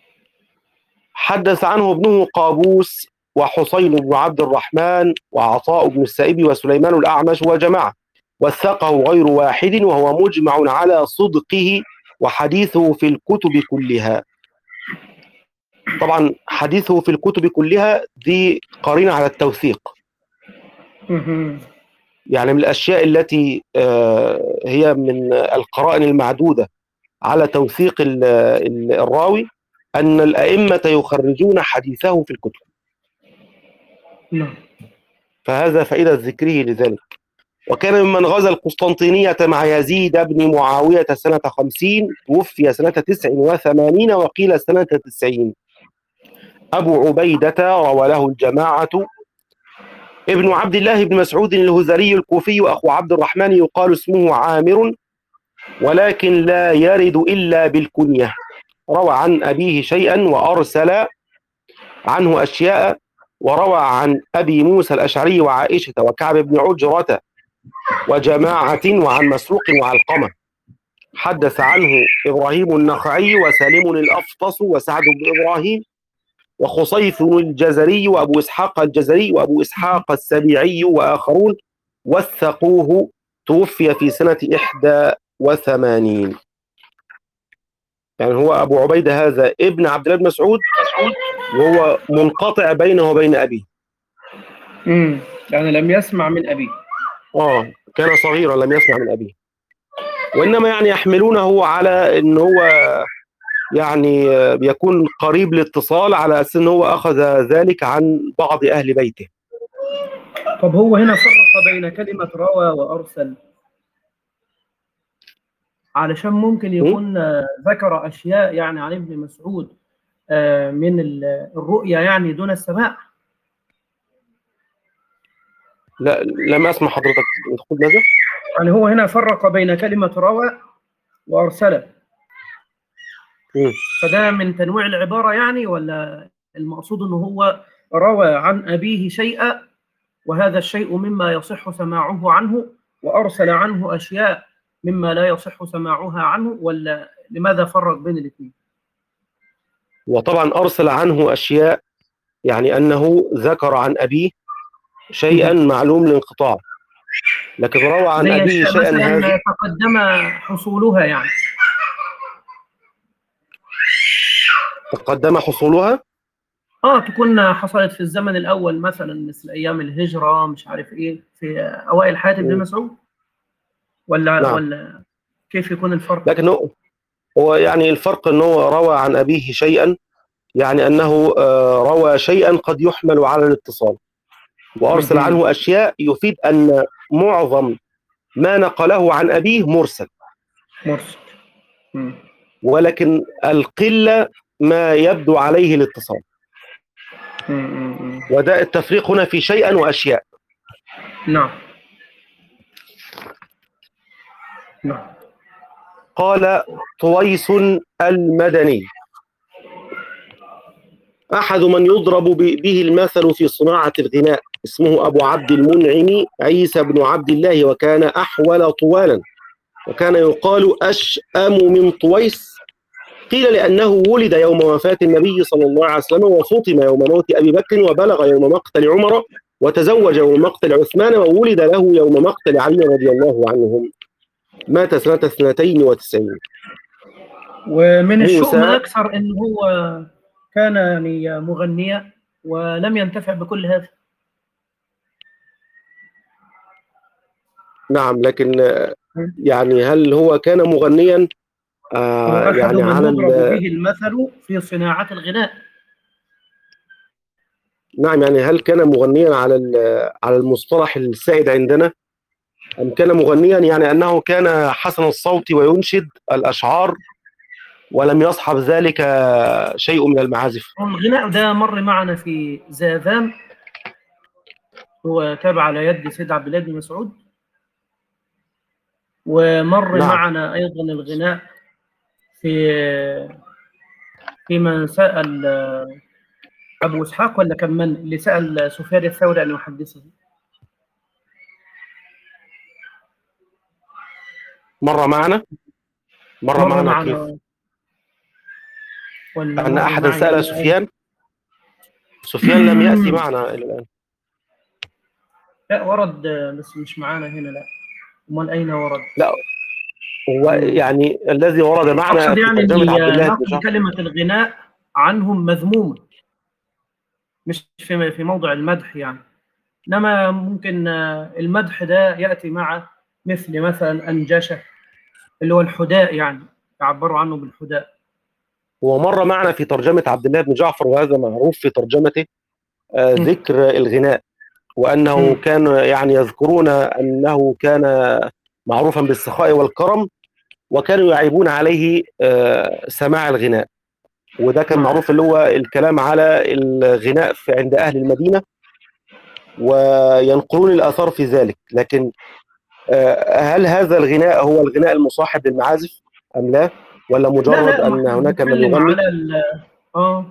حدث عنه ابنه قابوس وحصين بن عبد الرحمن وعطاء بن السائب وسليمان الأعمش وجماعة، وثقه غير واحد، وهو مجمع على صدقه، وحديثه في الكتب كلها. طبعا حديثه في الكتب كلها دي قرينة على التوثيق، مم. يعني من الأشياء التي آه، هي من القرائن المعدودة على توثيق ال- ال- الراوي، أن الأئمة يخرجون حديثه في الكتب، نعم. فهذا فائدة ذكره لذلك. وكان ممن غزا القسطنطينية مع يزيد بن معاوية سنة خمسين، توفي سنة تسع وثمانين وقيل سنة تسعين. أبو عبيدة روى له الجماعة. ابن عبد الله بن مسعود الهذلي الكوفي أخو عبد الرحمن، يقال اسمه عامر، ولكن لا يرد إلا بالكنية. روى عن أبيه شيئا وأرسل عنه أشياء، وروى عن أبي موسى الأشعري وعائشة وكعب بن عجرة وجماعة وعن مسروق وعلقمة. حدث عنه إبراهيم النخعي وسالم الأفطس وسعد بن إبراهيم وخصيف الجزري وأبو إسحاق الجزري وأبو إسحاق السبيعي وآخرون، وثقوه. توفي في سنة إحدى وثمانين. يعني هو أبو عبيدة هذا ابن عبد الله بن مسعود، وهو منقطع بينه وبين أبيه. مم. يعني لم يسمع من أبيه. آه كان صغيرا لم يسمع من أبيه، وإنما يعني يحملونه على أن هو يعني بيكون قريب الاتصال، على أساس أن هو أخذ ذلك عن بعض أهل بيته. طب هو هنا فرق بين كلمة روى وأرسل علشان ممكن م? يكون آه، ذكر أشياء يعني عن ابن مسعود آه، من ال- الرؤيا يعني دون السماع. لا، لم أسمع حضرتك تقول ماذا؟ يعني هو هنا فرق بين كلمة روى وأرسل، م. فده من تنويع العبارة يعني، ولا المقصود أنه هو روى عن أبيه شيئا وهذا الشيء مما يصح سماعه عنه، وأرسل عنه أشياء مما لا يصح سماعها عنه، ولا لماذا فرق بين الاثنين؟ وطبعا أرسل عنه أشياء، يعني أنه ذكر عن أبيه شيئا معلوم الانقطاع، لكن روى عن زي أبيه أشياء شيئا هذا مثلا تقدم حصولها يعني. تقدم حصولها. اه تكون حصلت في الزمن الاول مثلا مثل ايام الهجره، مش عارف ايه، في اوائل حياه ابن م. مسعود، ولا نعم، ولا كيف يكون الفرق؟ لكن هو هو يعني الفرق أنه روى عن أبيه شيئا، يعني أنه آه، روى شيئا قد يحمل على الاتصال، وأرسل مهم. عنه أشياء يفيد أن معظم ما نقله عن أبيه مرسل، مرسل. مم. ولكن القلة ما يبدو عليه الاتصال. مم. مم. وده التفريق هنا في شيئا وأشياء. نعم. نعم. قال طويس المدني: أحد من يضرب به المثل في صناعة الغناء، اسمه أبو عبد المنعم عيسى بن عبد الله، وكان أحول طوالا، وكان يقال أشأم من طويس. قيل لأنه ولد يوم وفاة النبي صلى الله عليه وسلم، وفطم يوم موت أبي بكر، وبلغ يوم مقتل عمر، وتزوج يوم مقتل عثمان، وولد له يوم مقتل علي رضي الله عنهم. مات سنة اثنتين وتسعين. ومن الشؤم موسى. اكثر ان هو كان يعني مغنيا ولم ينتفع بكل هذا. نعم، لكن يعني هل هو كان مغنيا؟ هو آه احد يعني من على يضرب ال... به المثل في صناعه الغناء. نعم، يعني هل كان مغنيا على ال... على المصطلح السائد عندنا؟ أم كان مغنيا، يعني أنه كان حسن الصوت وينشد الأشعار ولم يصحب ذلك شيء من المعازف. الغناء ده مر معنا في زاذان، هو تابع على يد سيد عبد الله بن مسعود. ومر نعم. معنا أيضا الغناء في في من سأل أبو إسحاق، ولا كان من اللي سأل سفيان الثوري أن يحدثه؟ مر معنا مر مر معنا كيف؟ معنا ولا أن مر أحدا معي سأل أنا؟ سفيان سفيان لم يأتي معنا إلى الآن. لا ورد، بس مش معانا هنا. لا، أمال أين ورد؟ لا، هو مم. يعني الذي ورد معنا أقصد في يعني ترجمة عبد أني الله بن نقل جعفر. كلمة الغناء عنهم مذمومة، مش في في موضع المدح يعني. إنما ممكن المدح ده يأتي مع مثل مثلا أنجشة، اللي هو الحداء، يعني يعبروا عنه بالحداء. هو مر معنا في ترجمة عبد الله بن جعفر، وهذا معروف في ترجمته، آه، مم. ذكر الغناء، وأنه مم. كان يعني يذكرون أنه كان معروفا بالسخاء والكرم، وكانوا يعيبون عليه آه، سماع الغناء. وده كان نعم. معروف اللي هو الكلام على الغناء في عند أهل المدينة، وينقلون الآثار في ذلك. لكن آه، هل هذا الغناء هو الغناء المصاحب للمعازف أم لا؟ ولا لا مجرد لا، ما أن احنا هناك من بنتكلم يغني؟ على ال اه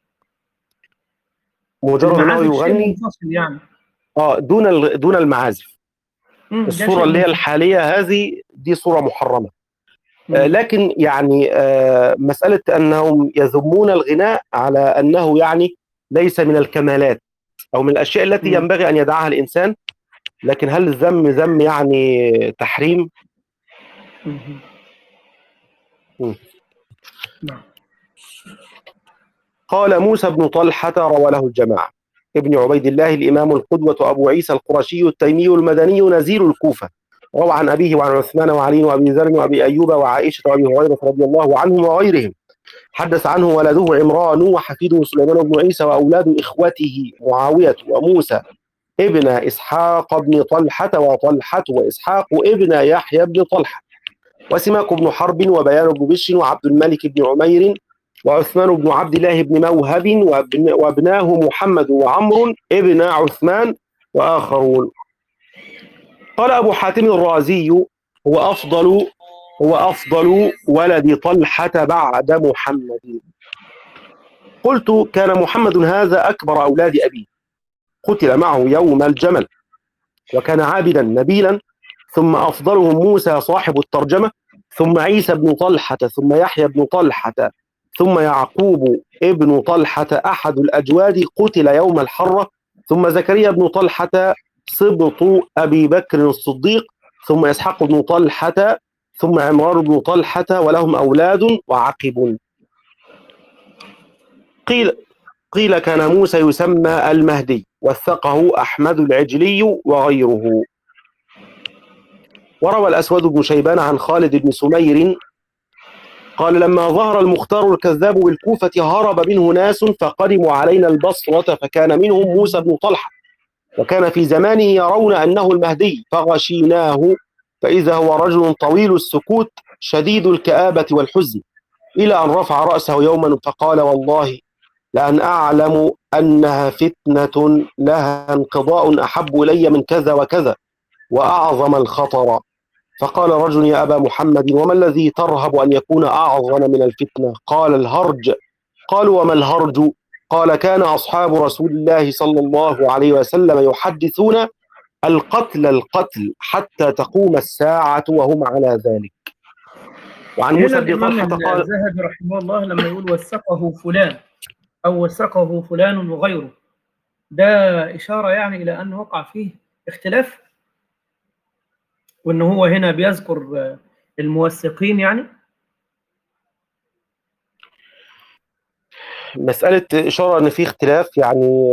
مجرد أنه المعازف شيء يغني، منفصل يعني. اه دون ال- دون المعازف. مم. ده الصورة شيء اللي هي منفصل. الحالية هذه دي صورة محرمة. آه، مم. لكن يعني آه، مسألة أنهم يذمون الغناء على أنه يعني ليس من الكمالات أو من الأشياء التي مم. ينبغي أن يدعها الإنسان. لكن هل الذم ذم يعني تحريم؟ مم. م. نعم. قال موسى بن طلحة، روى له الجماعة، ابن عبيد الله الإمام القدوة أبو عيسى القرشي التيمي المدني نزيل الكوفة، روى عن أبيه وعن عثمان وعلي وأبي ذر وأبي أيوب وعائشة وأبي هريرة رضي الله عنهم وغيرهم. حدث عنه ولده عمران وحفيده سليمان بن عيسى وأولاد إخوته معاوية وموسى ابن إسحاق بن طلحة وطلحة وإسحاق ابن يحيى بن طلحة وسماك بن حرب وبيان بن بشر وعبد الملك بن عمير وعثمان بن عبد الله بن موهب وابن وابناه محمد وعمرو ابن عثمان وآخرون. قال أبو حاتم الرازي: هو أفضل هو أفضل ولد طلحة بعد محمد. قلت: كان محمد هذا أكبر أولاد أبيه، قتل معه يوم الجمل، وكان عابدا نبيلا. ثم أفضلهم موسى صاحب الترجمة، ثم عيسى بن طلحة، ثم يحيى بن طلحة، ثم يعقوب ابن طلحة أحد الأجواد قتل يوم الحرة، ثم زكريا بن طلحة سبط أبي بكر الصديق، ثم إسحاق بن طلحة، ثم عمران بن طلحة، ولهم أولاد وعقب. قيل قيل كان موسى يسمى المهدي، وثقه أحمد العجلي وغيره. وروى الأسود بن شيبان عن خالد بن سمير قال: لما ظهر المختار الكذاب بالكوفة هرب منه ناس فقدموا علينا البصرة، فكان منهم موسى بن طلحة، وكان في زمانه يرون أنه المهدي، فغشيناه فإذا هو رجل طويل السكوت شديد الكآبة والحزن، إلى أن رفع رأسه يوما فقال: والله لأن أعلم أنها فتنة لها انقضاء أحب إلي من كذا وكذا وأعظم الخطر. فقال رجل: يا أبا محمد، وما الذي ترهب أن يكون أعظم من الفتنة؟ قال: الهرج. قالوا: وما الهرج؟ قال: كان أصحاب رسول الله صلى الله عليه وسلم يحدثون القتل القتل حتى تقوم الساعة وهم على ذلك. وعن هنا موسى بن الإمام طلحة قال: الذهبي رحمه الله لما يقول وثقه فلان أو وثقه فلان وغيره، ده إشارة يعني إلى أن وقع فيه اختلاف، وأن هو هنا بيذكر الموثقين يعني. مسألة إشارة أن في اختلاف، يعني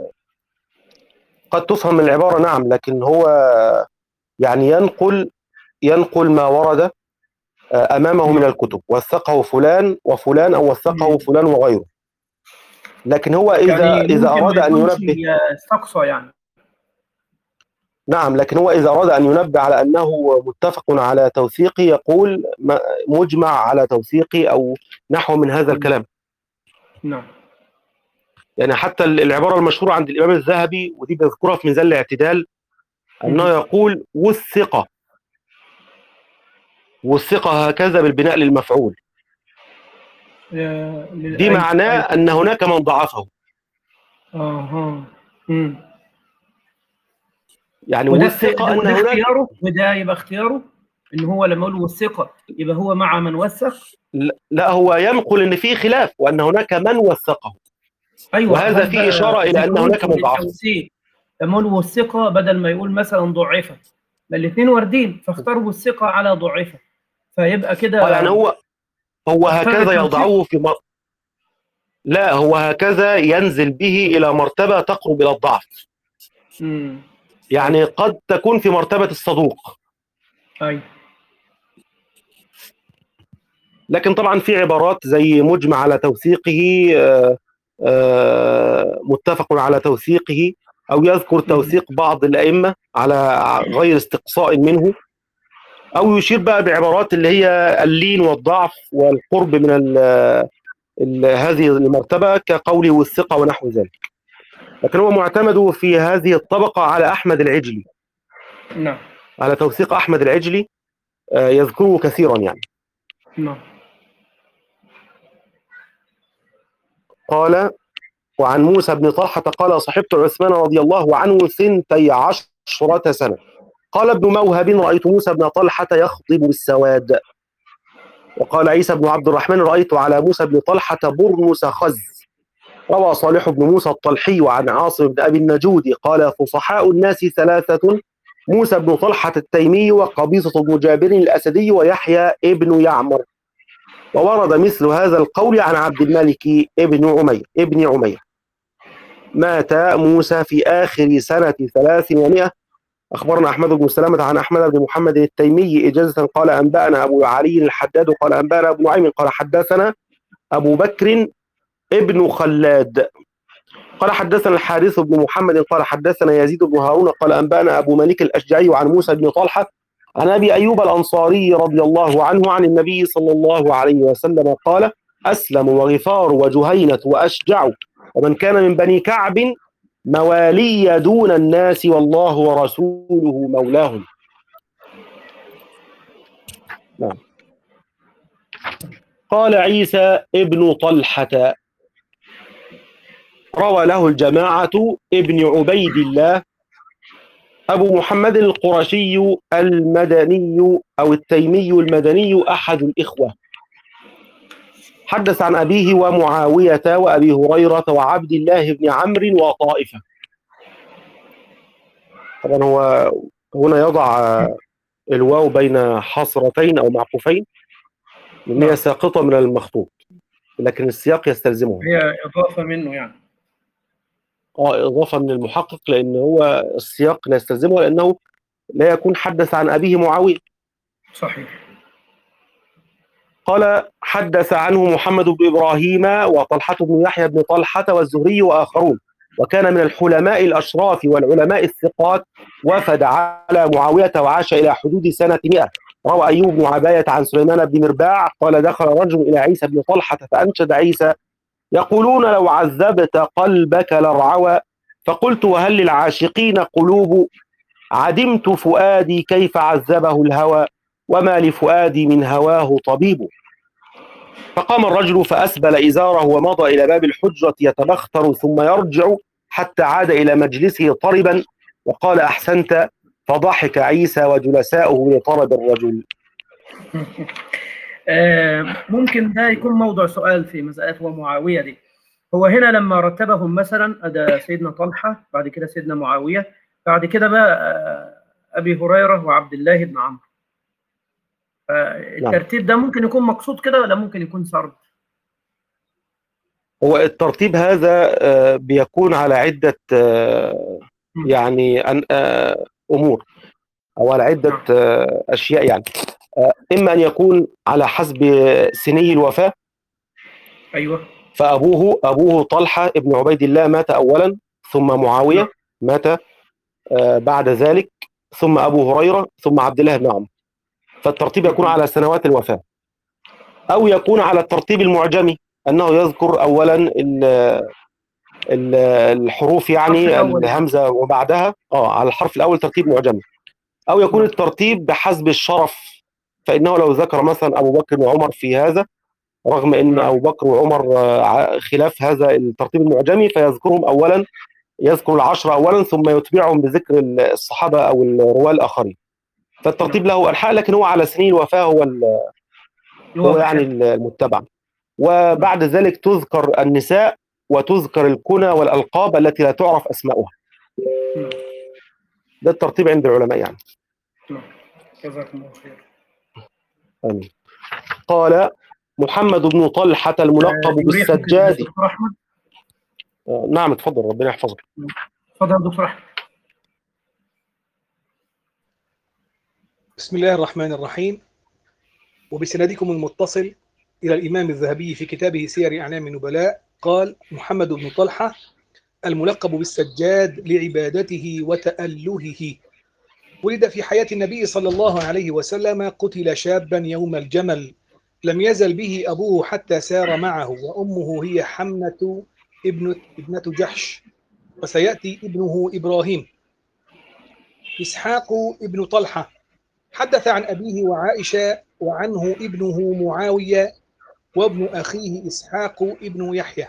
قد تفهم من العبارة، نعم، لكن هو يعني ينقل ينقل ما ورد أمامه من نعم. الكتب، وثقه فلان وفلان أو وثقه فلان وغيره. لكن هو إذا يعني إذا ممكن ما أراد أن يكونش ينبه، استقصى يعني. نعم، لكن هو إذا أراد أن ينبه على أنه متفق على توثيقه يقول م- مجمع على توثيقه أو نحو من هذا الكلام. نعم. يعني حتى ال- العبارة المشهورة عند الإمام الذهبي، ودي بذكرها في ميزان الاعتدال، أنه مم. يقول والثقة، والثقة هكذا بالبناء للمفعول، آه، دي للأي معناه أي أن هناك من ضعفه. أها. مم. يعني وده اخت- والثقة ده أن وده هناك، اختياره، وده يبقى اختياره ان هو لما يقول والثقه يبقى هو مع من وثق. لا، هو ينقل أن في خلاف وأن هناك من وثقه، ايوه، وهذا هل فيه بقى إشارة إلى أن ذكرهم هناك من ان ضعفه. التوثيق لما يقول والثقه بدل ما يقول مثلا ضعفه، ما الاثنين واردين فاختاروا الثقه على ضعفه، فيبقى اه كده يعني هو هو اختار هكذا التوثيق. يضعه في م... لا، هو هكذا ينزل به إلى مرتبة تقرب إلى الضعف. امم. ايوه. يعني قد تكون في مرتبة الصدوق، ايوه. لكن طبعا في عبارات زي مجمع على توثيقه، آه، آه، متفق على توثيقه، أو يذكر مم. توثيق بعض الأئمة على غير استقصاء منه، أو يشير بقى بعبارات اللي هي اللين والضعف والقرب من ال ال هذه المرتبة، كقوله والثقة ونحو ذلك. لكن هو معتمد في هذه الطبقة على أحمد العجلي، نعم. على توثيق أحمد العجلي، آه، يذكره كثيرا يعني. نعم. قال وعن موسى بن طلحة قال صحبت عثمان رضي الله عنه ثنتي عشرة سنة. قال ابن موهب رأيت موسى بن طلحة يخضب بالسواد. وقال عيسى بن عبد الرحمن رأيت على موسى بن طلحة برنس خز. روى صالح بن موسى الطلحي عن عاصم بن أبي النجود قال فصحاء الناس ثلاثة: موسى بن طلحة التيمي، وقبيصة بن جابر الأسدي، ويحيى ابن يعمر. وورد مثل هذا القول عن عبد الملك ابن عمير ابن عمير. مات موسى في آخر سنة ثلاث ومائة. أخبرنا أحمد بن سلامة عن أحمد بن محمد التيمي إجازة قال أنبأنا أبو علي الحداد قال أنبأنا أبو نعيم قال حدثنا أبو بكر ابن خلاد قال حدثنا الحارث بن محمد قال حدثنا يزيد بن هارون قال أنبأنا أبو مالك الأشجعي عن موسى بن طلحة عن أبي أيوب الأنصاري رضي الله عنه عن النبي صلى الله عليه وسلم قال أسلم وغفار وجهينة وأشجع ومن كان من بني كعب موالي دون الناس، والله ورسوله مولاهم. نعم. قال عيسى ابن طلحة روى له الجماعة ابن عبيد الله أبو محمد القرشي المدني أو التيمي المدني أحد الإخوة. حدث عن أبيه ومعاوية وأبي هريرة وعبد الله بن عمرو وطائفة. طبعا هو هنا يضع الواو بين حصرتين أو معقوفين لأن هي نعم. ساقطة من المخطوط، لكن السياق يستلزمها. هي اضافه منه يعني. اه، إضافة من المحقق، لأن هو السياق لا يستلزمه، لأنه لا يكون حدث عن أبيه معاوية. صحيح. قال حدث عنه محمد بن إبراهيم وطلحة بن يحيى بن طلحة والزهري وآخرون، وكان من الحلماء الأشراف والعلماء الثقات، وفد على معاوية وعاش إلى حدود سنة مئة. روى أيوب بن عباية عن سليمان بن مرباع قال دخل رجل إلى عيسى بن طلحة فأنشد عيسى يقولون لو عذبت قلبك لرعوى، فقلت وهل للعاشقين قلوب، عدمت فؤادي كيف عذبه الهوى، وما لفؤادي من هواه طبيب. فقام الرجل فأسبل إزاره ومضى إلى باب الحجرة يتبختر ثم يرجع حتى عاد إلى مجلسه طربا، وقال أحسنت، فضحك عيسى وجلساؤه لطرب الرجل. آه، ممكن ده يكون موضوع سؤال في مسألة ومعاوية دي. هو هنا لما رتبهم مثلا أدا سيدنا طلحة، بعد كده سيدنا معاوية، بعد كده بقى آه، أبي هريرة وعبد الله بن عمرو. نعم، الترتيب ده ممكن يكون مقصود كده ولا ممكن يكون سرد؟ هو الترتيب هذا آه، بيكون على عدة آه، يعني أن- آه، أمور، أو على عدة نعم. آه، أشياء يعني. آه، إما أن يكون على حسب سني الوفاة، أيوه. فأبوه أبوه طلحة ابن عبيد الله مات أولا، ثم نعم. معاوية مات آه، بعد ذلك ثم أبو هريرة ثم عبد الله بن عمرو. فالترتيب يكون على سنوات الوفاة، أو يكون على الترتيب المعجمي أنه يذكر أولا ال- ال- الحروف، الحرف يعني الأول يعني. الهمزة وبعدها اه على الحرف الأول ترتيب معجمي، أو يكون نعم. الترتيب بحسب الشرف. فإنه لو ذكر مثلا أبو بكر وعمر في هذا، رغم أن نعم. أبو بكر وعمر آه، ع- خلاف هذا الترتيب المعجمي، فيذكرهم أولا، يذكر العشرة أولا ثم يتبعهم بذكر الصحابة أو الرواة الآخرين. فالترتيب نعم. له أنحاء، لكن هو على سنين الوفاة هو ال- هو الواضح يعني يعني. المتبع. نعم. وبعد ذلك تذكر النساء وتذكر الكنى والألقاب التي لا تعرف أسماؤها. نعم. ده الترتيب عند العلماء يعني. نعم. جزاكم الله خير. آمين. قال محمد بن طلحة الملقب آه، يريحك بالسجاد. الدكتور أحمد. آه، نعم اتفضل، ربنا يحفظك. نعم. تفضل يا دكتور أحمد. بسم الله الرحمن الرحيم. وبسندكم المتصل إلى الإمام الذهبي في كتابه سير أعلام النبلاء قال: محمد بن طلحة الملقب بالسجاد لعبادته وتألهه، ولد في حياة النبي صلى الله عليه وسلم، قتل شابا يوم الجمل، لم يزل به أبوه حتى سار معه، وأمه هي حمنة ابنة ابنة جحش، وسيأتي ابنه إبراهيم. إسحاق ابن طلحة حدث عن أبيه وعائشة وعنه ابنه معاوية وابن أخيه إسحاق ابن يحيى،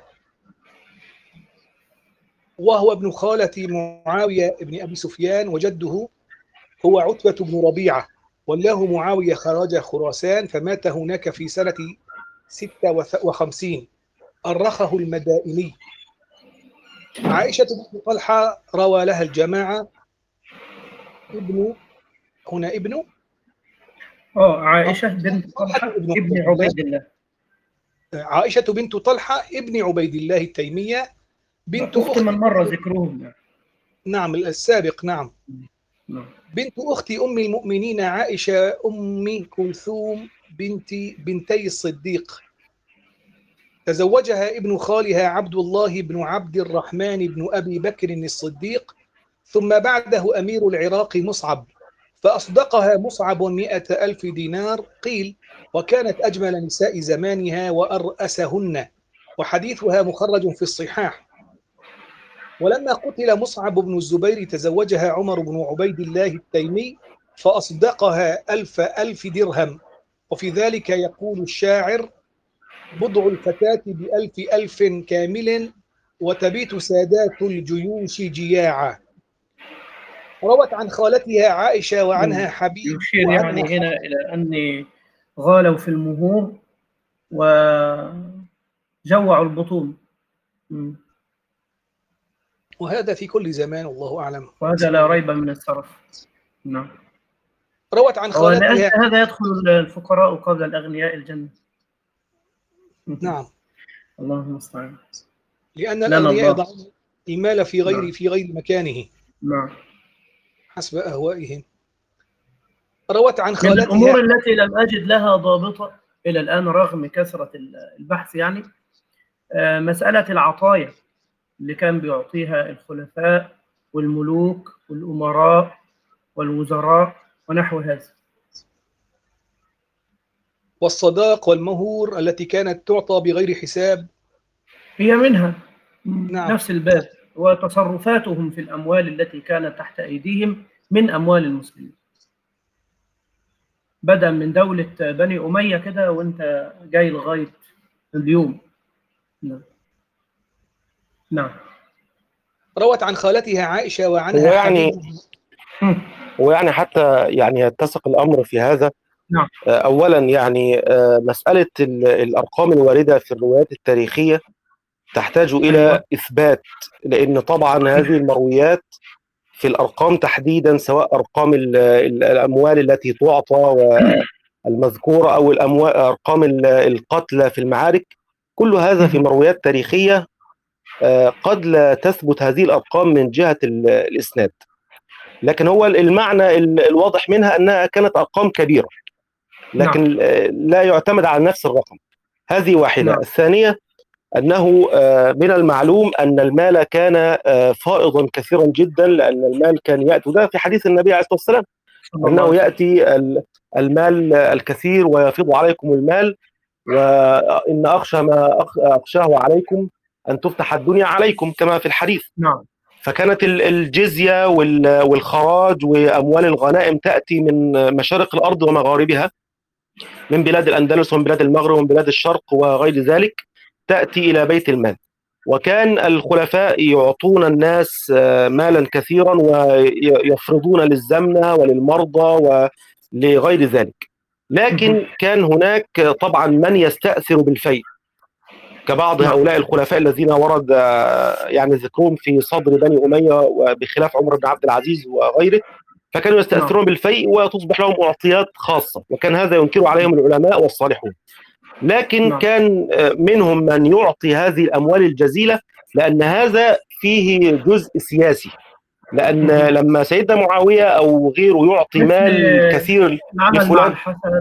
وهو ابن خالة معاوية ابن أبي سفيان، وجده هو عتبة بن ربيعة، والله معاوية خرج خراسان فمات هناك في سنة ستة وخمسين، أرخه المدائني. عائشة بن طلحة روى لها الجماعة. ابن هنا ابن اه عائشة بنت طلحة طلحة ابن ابن عبيد الله. عبيد الله. عائشة بنت طلحة ابن عبيد الله التيمية، بنت أخت أخت من مر ذكرهم يعني. نعم السابق نعم نعم. بنت أخت أم المؤمنين عائشة أم كلثوم بنت بنتي الصديق، تزوجها ابن خالها عبد الله بن عبد الرحمن بن أبي بكر الصديق، ثم بعده أمير العراق مصعب، فأصدقها مصعب مئة ألف دينار قيل، وكانت أجمل نساء زمانها وأرأسهن، وحديثها مخرج في الصحاح. ولما قتل مصعب بن الزبير تزوجها عمر بن عبيد الله التيمي، فأصدقها ألف ألف درهم، وفي ذلك يقول الشاعر: بضع الفتاة بألف ألف كامل، وتبيت سادات الجيوش جياعا. روت عن خالتها عائشة وعنها حبيب يشير وعنها يعني هنا إلى أني غالوا في المهور وجوعوا البطون. م. وهذا في كل زمان والله أعلم. وهذا لا ريب من السرف. نعم. روت عن ولأجل خالتها هذا يدخل الفقراء قبل الأغنياء الجنة. نعم، اللهم المستعان. لأن لنا الأغنياء الله. يضعون المال في غير نعم. في غير مكانه نعم. حسب أهوائهم. روت عن من خالتها الأمور التي لم أجد لها ضابطة إلى الآن رغم كثرة البحث يعني آه، مسألة العطايا اللي كان بيعطيها الخلفاء والملوك والأمراء والوزراء ونحو هذا. والصداق والمهور التي كانت تعطى بغير حساب. هي منها نعم نفس الباب، وتصرفاتهم في الأموال التي كانت تحت أيديهم من أموال المسلمين، بدأ من دولة بني أمية كده وانت جاي لغاية اليوم. نعم. نعم. روت عن خالتها عائشة وعنها ويعني حبيب. ويعني حتى يعني يتسق الأمر في هذا. نعم. آه، أولا يعني آه، مسألة ال- الأرقام الواردة في الروايات التاريخية تحتاج إلى أيوة. إثبات، لأن طبعا هذه المرويات في الأرقام تحديدا، سواء أرقام ال- ال- الأموال التي تعطى والمذكورة، أو الأموال أرقام ال- القتلى في المعارك، كل هذا في مرويات تاريخية آه، قد لا تثبت هذه الأرقام من جهة ال- الإسناد، لكن هو المعنى ال- الواضح منها أنها كانت أرقام كبيرة، لكن نعم. آه، لا يعتمد على نفس الرقم. هذه واحدة. نعم. الثانية أنه من المعلوم أن المال كان فائضا كثيرا جدا، لأن المال كان يأتي، ده في حديث النبي عليه الصلاة والسلام أنه يأتي المال الكثير ويفيض عليكم المال، وإن أخشى ما أخشاه عليكم أن تفتح الدنيا عليكم كما في الحديث. نعم. فكانت الجزية والخراج وأموال الغنائم تأتي من مشارق الأرض ومغاربها، من بلاد الأندلس ومن بلاد المغرب ومن بلاد الشرق وغير ذلك، تأتي إلى بيت المال. وكان الخلفاء يعطون الناس مالا كثيرا ويفرضون للزمنة وللمرضى ولغير ذلك، لكن كان هناك طبعا من يستأثر بالفيء كبعض هؤلاء الخلفاء الذين ورد يعني ذكرهم في صدر بني أمية وبخلاف عمر بن عبد العزيز وغيره، فكانوا يستأثرون بالفيء وتصبح لهم معطيات خاصة، وكان هذا ينكر عليهم العلماء والصالحون. لكن كان منهم من يعطي هذه الأموال الجزيلة لأن هذا فيه جزء سياسي، لأن لما سيدنا معاوية أو غيره يعطي مال كثير لفلان،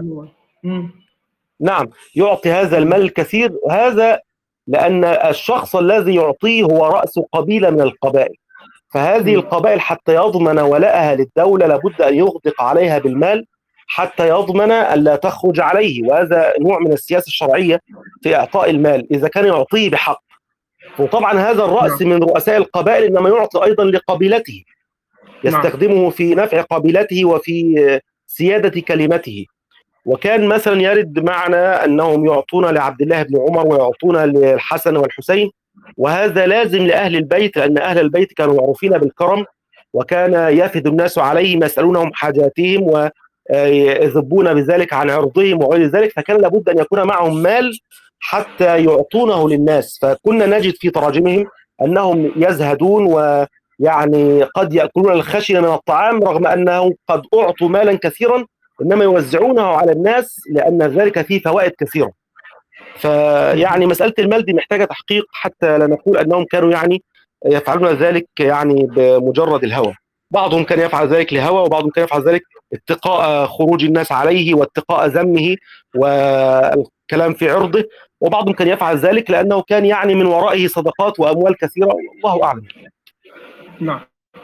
نعم يعطي هذا المال الكثير، هذا لأن الشخص الذي يعطيه هو رأس قبيلة من القبائل، فهذه القبائل حتى يضمن ولاءها للدولة لابد أن يغدق عليها بالمال حتى يضمن أن لا تخرج عليه، وهذا نوع من السياسة الشرعية في إعطاء المال إذا كان يعطيه بحق. وطبعا هذا الرأس من رؤساء القبائل إنما يعطي أيضا لقبيلته، يستخدمه في نفع قبيلته وفي سيادة كلمته. وكان مثلا يرد معنا أنهم يعطون لعبد الله بن عمر ويعطون للحسن والحسين، وهذا لازم لأهل البيت، لأن أهل البيت كانوا معروفين بالكرم، وكان يفد الناس عليهم يسألونهم حاجاتهم ويذبون بذلك عن عرضهم وغير ذلك، فكان لابد أن يكون معهم مال حتى يعطونه للناس. فكنا نجد في تراجمهم أنهم يزهدون ويعني قد يأكلون الخشن من الطعام رغم أنهم قد أعطوا مالا كثيرا، إنما يوزعونه على الناس لأن ذلك فيه فوائد كثيرة. فيعني مسألة المال دي محتاجة تحقيق حتى لا نقول أنهم كانوا يعني يفعلون ذلك يعني بمجرد الهوى. بعضهم كان يفعل ذلك لهوى، وبعضهم كان يفعل ذلك اتقاء خروج الناس عليه واتقاء ذمه والكلام في عرضه، وبعضهم كان يفعل ذلك لأنه كان يعني من ورائه صدقات وأموال كثيرة، والله أعلم. نعم.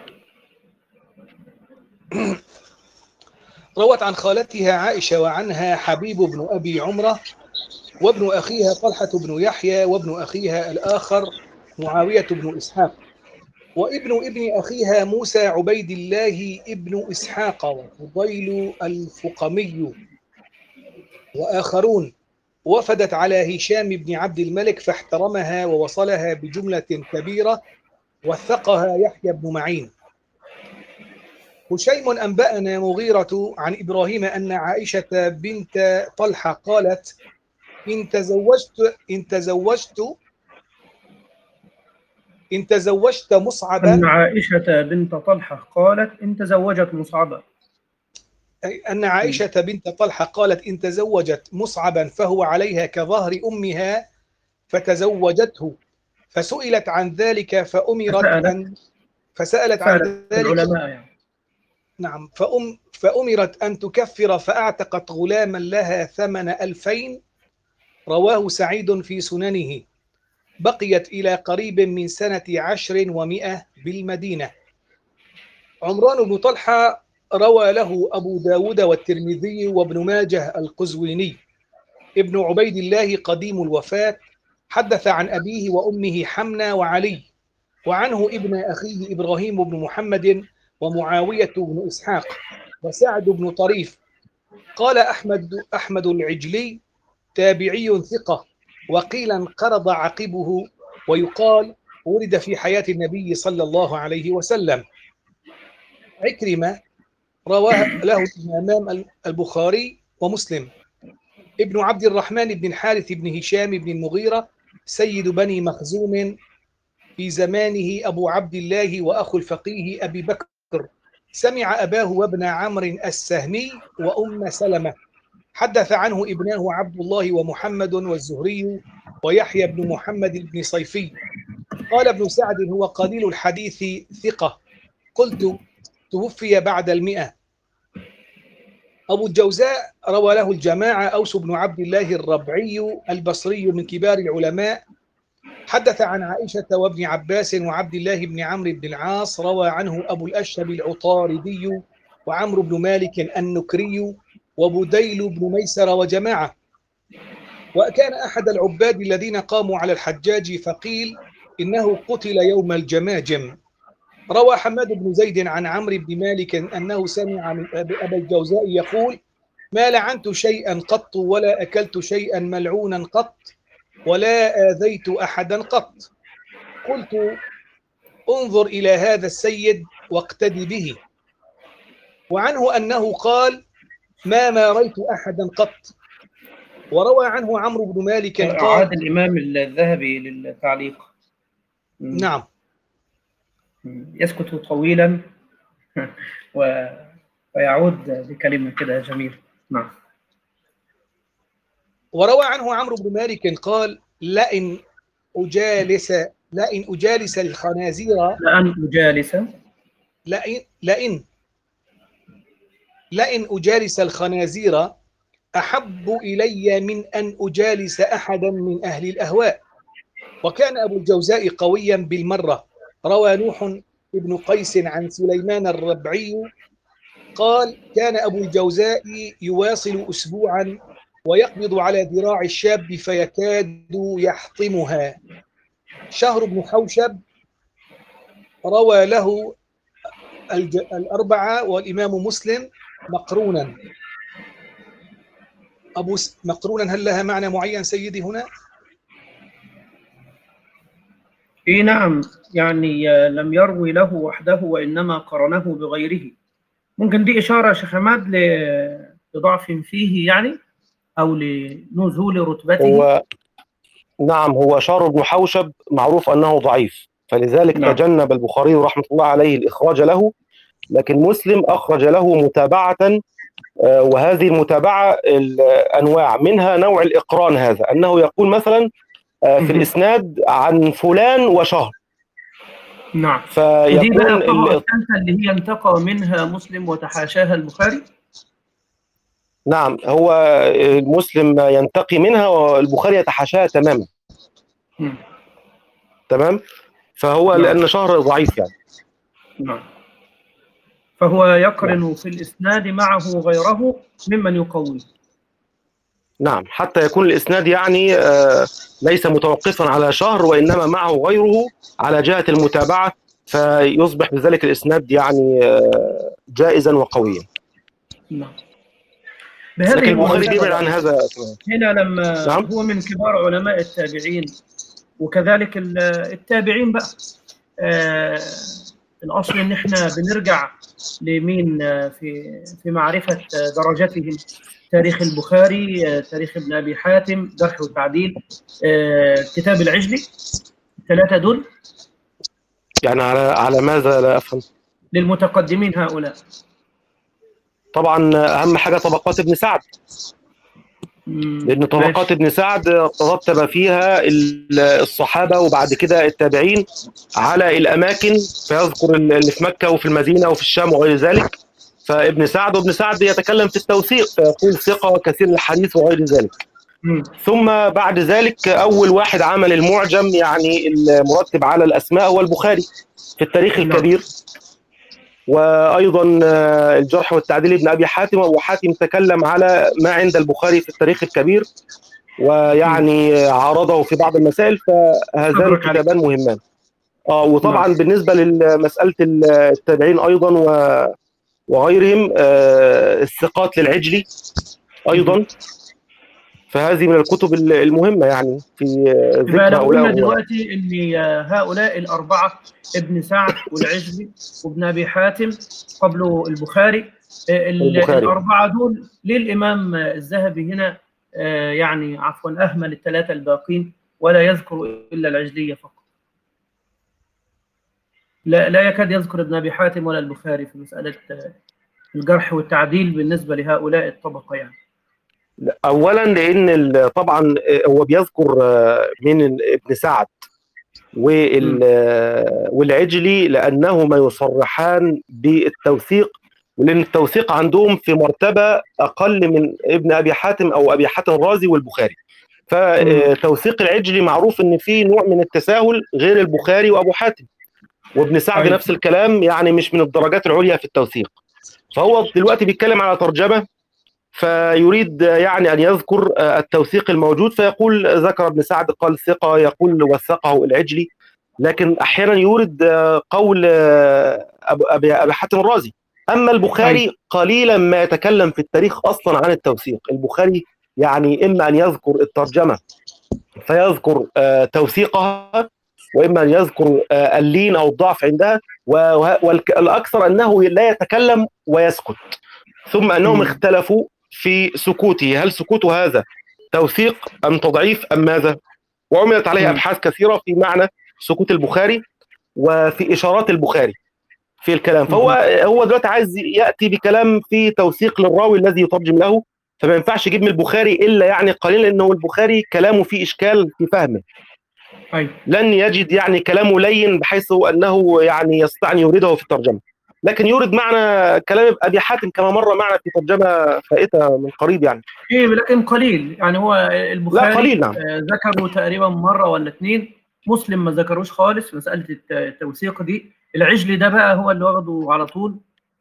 روت عن خالتها عائشة وعنها حبيب بن أبي عمرة وابن أخيها طلحة بن يحيى وابن أخيها الآخر معاوية بن إسحاق وابن ابن أخيها موسى عبيد الله ابن إسحاق وفضيل الفقمي وآخرون، وفدت على هشام بن عبد الملك فاحترمها ووصلها بجملة كبيرة، وثقها يحيى بن معين. هشيم أنبأنا مغيرة عن إبراهيم أن عائشة بنت طلحة قالت إن تزوجت إن تزوجت إن تزوجت مصعبا أن عائشة بنت طلحة قالت إن تزوجت مصعبا أن عائشة بنت طلحة قالت إن تزوجت مصعبا فهو عليها كظهر أمها فتزوجته، فسئلت عن ذلك فأمرت فسألت أن فسألت عن ذلك العلماء يعني. نعم فأم فأمرت أن تكفر فأعتقت غلاما لها ثمن ألفين. رواه سعيد في سننه. بقيت إلى قريب من سنة عشر ومئة بالمدينة. عمران بن طلحة روى له أبو داود والترمذي وابن ماجه القزويني. ابن عبيد الله قديم الوفاة، حدث عن أبيه وأمه حمنا وعلي، وعنه ابن أخيه إبراهيم بن محمد ومعاوية بن إسحاق وسعد بن طريف. قال أحمد أحمد العجلي تابعي ثقة، وقيل انقرض عقبه، ويقال ولد في حياة النبي صلى الله عليه وسلم. عكرمة رواه له الإمام البخاري ومسلم. ابن عبد الرحمن بن الحارث بن هشام بن المغيرة سيد بني مخزوم في زمانه أبو عبد الله وأخو الفقيه أبي بكر، سمع أباه وابن عمرو السهمي وأم سلمة. حدث عنه ابناه عبد الله ومحمد والزهري ويحيى بن محمد بن صيفي. قال ابن سعد هو قليل الحديث ثقة. قلت توفي بعد المئة. أبو الجوزاء روى له الجماعة. أوس بن عبد الله الربعي البصري من كبار العلماء، حدث عن عائشة وابن عباس وعبد الله بن عمرو بن العاص، روى عنه أبو الأشهب العطاردي وعمرو بن مالك النكري وبديل بن ميسر وجماعة. وكان أحد العباد الذين قاموا على الحجاج فقيل إنه قتل يوم الجماجم. روى حماد بن زيد عن عمرو بن مالك أنه سمع من أبي الجوزاء يقول: ما لعنت شيئا قط ولا أكلت شيئا ملعونا قط ولا آذيت أحدا قط. قلت: انظر إلى هذا السيد واقتدي به. وعنه أنه قال: ما ماريت أحدا قط. وروى عنه عمرو بن مالك أعاد قال: الإمام الذهبي للتعليق. نعم. يسكت طويلا و... ويعود بكلمة كده جميلة. نعم. وروى عنه عمرو بن مالك قال: لئن أجالس لئن أجالس الخنازير لأن أجالس لئن لئن لئن أجالس الخنازير أحب إلي من أن أجالس أحدا من أهل الأهواء. وكان أبو الجوزاء قويا بالمرة. روى نوح ابن قيس عن سليمان الربعي قال: كان أبو الجوزاء يواصل أسبوعا ويقبض على ذراع الشاب فيكاد يحطمها. شهر بن حوشب روى له الأربعة والإمام مسلم مقرونا. أبو س... مقرونا هل لها معنى معين سيدي هنا؟ إيه نعم، يعني لم يروي له وحده وإنما قرنه بغيره. ممكن دي إشارة شيخ حماد لضعف فيه يعني، أو لنزول رتبته. هو نعم، هو شهر بن حوشب معروف أنه ضعيف، فلذلك نعم. تجنب البخاري رحمة الله عليه الإخراج له، لكن مسلم أخرج له متابعة، وهذه المتابعة الأنواع منها نوع الإقران، هذا أنه يقول مثلا في الإسناد عن فلان وشهر. نعم. فيكون ودي بقى الطبقة ال... الثالثة اللي هي انتقى منها مسلم وتحاشاها البخاري. نعم، هو المسلم ينتقي منها والبخاري يتحاشاها تماما. م. تمام. فهو نعم. لأن شهر ضعيف يعني. نعم. فهو يقرن نعم. في الإسناد معه غيره ممن يقوي. نعم، حتى يكون الإسناد يعني آه ليس متوقفا على شهر، وإنما معه غيره على جهة المتابعة، فيصبح بذلك الإسناد يعني آه جائزا وقويا. نعم. لكن البخاري بيبعد عن هذا. هنا لما نعم. هو من كبار علماء التابعين، وكذلك التابعين بقى آه الأصل إن إحنا بنرجع لمين في في معرفة درجاتهم. تاريخ البخاري، تاريخ ابن أبي حاتم، جرح وتعديل، كتاب العجلي، الثلاثة دول يعني على على ماذا لا أفهم؟ للمتقدمين هؤلاء. طبعا أهم حاجة طبقات ابن سعد، لأن طبقات ماشي. ابن سعد ترتب فيها الصحابة وبعد كده التابعين على الأماكن، فيذكر اللي في مكة وفي المدينة وفي الشام وغير ذلك. فابن سعد وابن سعد يتكلم في التوثيق فيقول ثقة كثير الحديث وغير ذلك. م. ثم بعد ذلك أول واحد عمل المعجم يعني المرتب على الأسماء هو البخاري في التاريخ الكبير. وأيضا الجرح والتعديل ابن أبي حاتم، وأبو حاتم تكلم على ما عند البخاري في التاريخ الكبير ويعني عارضه في بعض المسائل، فهذان الكتابان مهمان. آه وطبعا نعم. بالنسبة لمسألة التابعين أيضا وغيرهم آه الثقات للعجلي أيضا، فهذه من الكتب المهمة يعني في ذكر هؤلاء. قلنا هؤلاء دلوقتي ان هؤلاء الأربعة، ابن سعد والعجلي وابن أبي حاتم قبل البخاري، البخاري. الأربعة دول ليه الإمام الذهبي هنا يعني عفوا أهمل الثلاثة الباقين ولا يذكر إلا العجلية فقط؟ لا لا يكاد يذكر ابن أبي حاتم ولا البخاري في مسألة الجرح والتعديل بالنسبة لهؤلاء الطبقة يعني. اولا لان طبعا هو بيذكر من ابن سعد والعجلي لانهما يصرحان بالتوثيق، ولان التوثيق عندهم في مرتبه اقل من ابن ابي حاتم او ابي حاتم الرازي والبخاري، فتوثيق العجلي معروف ان في نوع من التساهل غير البخاري وابو حاتم، وابن سعد أيوة. نفس الكلام، يعني مش من الدرجات العليا في التوثيق. فهو دلوقتي بيتكلم على ترجمه، فيريد يعني ان يذكر التوثيق الموجود، فيقول ذكر ابن سعد قال ثقه، يقول وثقه العجلي، لكن احيانا يورد قول ابي ابي حاتم الرازي. اما البخاري أيوة. قليلا ما يتكلم في التاريخ اصلا عن التوثيق. البخاري يعني اما ان يذكر الترجمه فيذكر آه توثيقها، واما ان يذكر آه اللين او الضعف عندها، والاكثر انه لا يتكلم ويسكت. ثم انهم مم. اختلفوا في سكوته، هل سكوته هذا توثيق ام تضعيف ام ماذا؟ وعملت عليه مم. ابحاث كثيره في معنى سكوت البخاري وفي اشارات البخاري في الكلام. فهو هو دلوقتي عايز ياتي بكلام في توثيق للراوي الذي يترجم له، فما ينفعش يجيب من البخاري الا يعني قليلا، لانه البخاري كلامه فيه اشكال في فهمه. أيوة. لن يجد يعني كلامه لين بحيث انه يعني يستطيع ان يورده في الترجمه، لكن يورد معنى كلام ابي حاتم كما مر معنا في ترجمه فائته من قريب يعني. إيه لكن قليل يعني. هو لا البخاري قليل نعم. آه، ذكره تقريبا مرة ولا اتنين، مسلم ما ذكروش خالص مسألة الت- التوثيق دي. العجلي ده بقى هو اللي واخده على طول.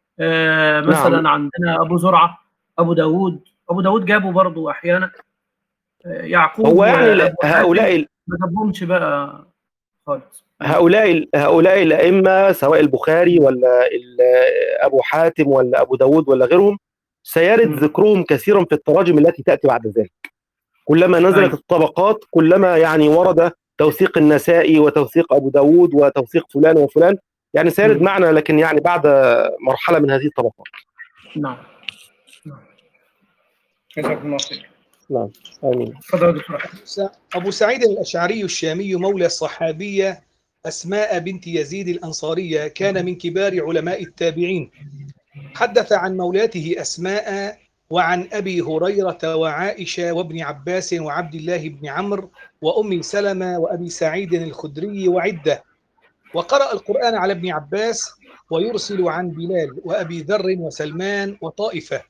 آه، مثلا نعم. عندنا أبو زرعة، أبو داود أبو داود جابه برضه أحيانا. آه، يعقوب هو يعني وأبو حاتم هؤلاء ما جابهمش بقى خالص. هؤلاء هؤلاء الائمه سواء البخاري ولا ال- ابو حاتم ولا ابو داود ولا غيرهم، سيرد مم. ذكرهم كثيرا في التراجم التي تاتي بعد ذلك. كلما نزلت أيوة. الطبقات كلما يعني ورد توثيق النسائي وتوثيق ابو داود وتوثيق فلان وفلان، يعني سيرد مم. معنا لكن يعني بعد مرحله من هذه الطبقات. نعم. نعم. جزاكم الله خير. نعم امين. تفضل يا دكتور أحمد. أبو سعيد الأشعري الشامي مولى الصحابية أسماء بنت يزيد الأنصارية، كان من كبار علماء التابعين. حدث عن مولاته أسماء وعن أبي هريرة وعائشة وابن عباس وعبد الله بن عمرو وأم سلمة وأبي سعيد الخدري وعدة. وقرأ القرآن على ابن عباس، ويرسل عن بلال وأبي ذر وسلمان وطائفة.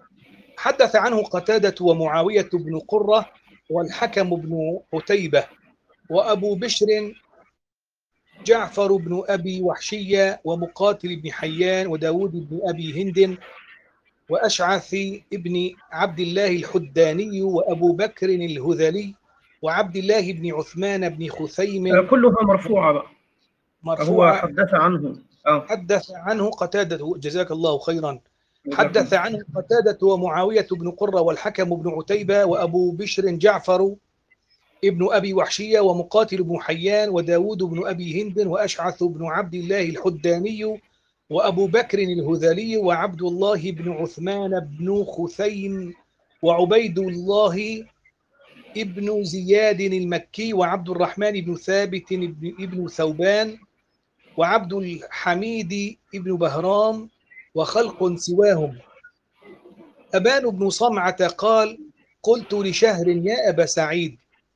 حدث عنه قتادة ومعاوية بن قرة والحكم بن عتيبة وأبو بشر جعفر بن أبي وحشية ومقاتل بن حيان وداود بن أبي هند وأشعث بن عبد الله الحداني وأبو بكر الهذلي وعبد الله بن عثمان بن آه، خثيم. كلها مرفوعة بقى. هو مرفوعة. حدث عنه. اه حدث عنه قتادة، جزاك الله خيرا. جزاكم حدث الله. عنه قتادة ومعاوية بن قرة والحكم بن عتيبة وأبو بشر جعفر ابن أبي وحشية ومقاتل بن حيان وداود بن أبي هند وأشعث بن عبد الله الحداني وأبو بكر الهذلي وعبد الله بن عثمان بن خثيم وعبيد الله ابن زياد المكي وعبد الرحمن بن ثابت ابن, ابن ثوبان وعبد الحميد ابن بهرام وخلق سواهم. أبان بن صمعة قال: قلت لشهر يا أبا سعيد،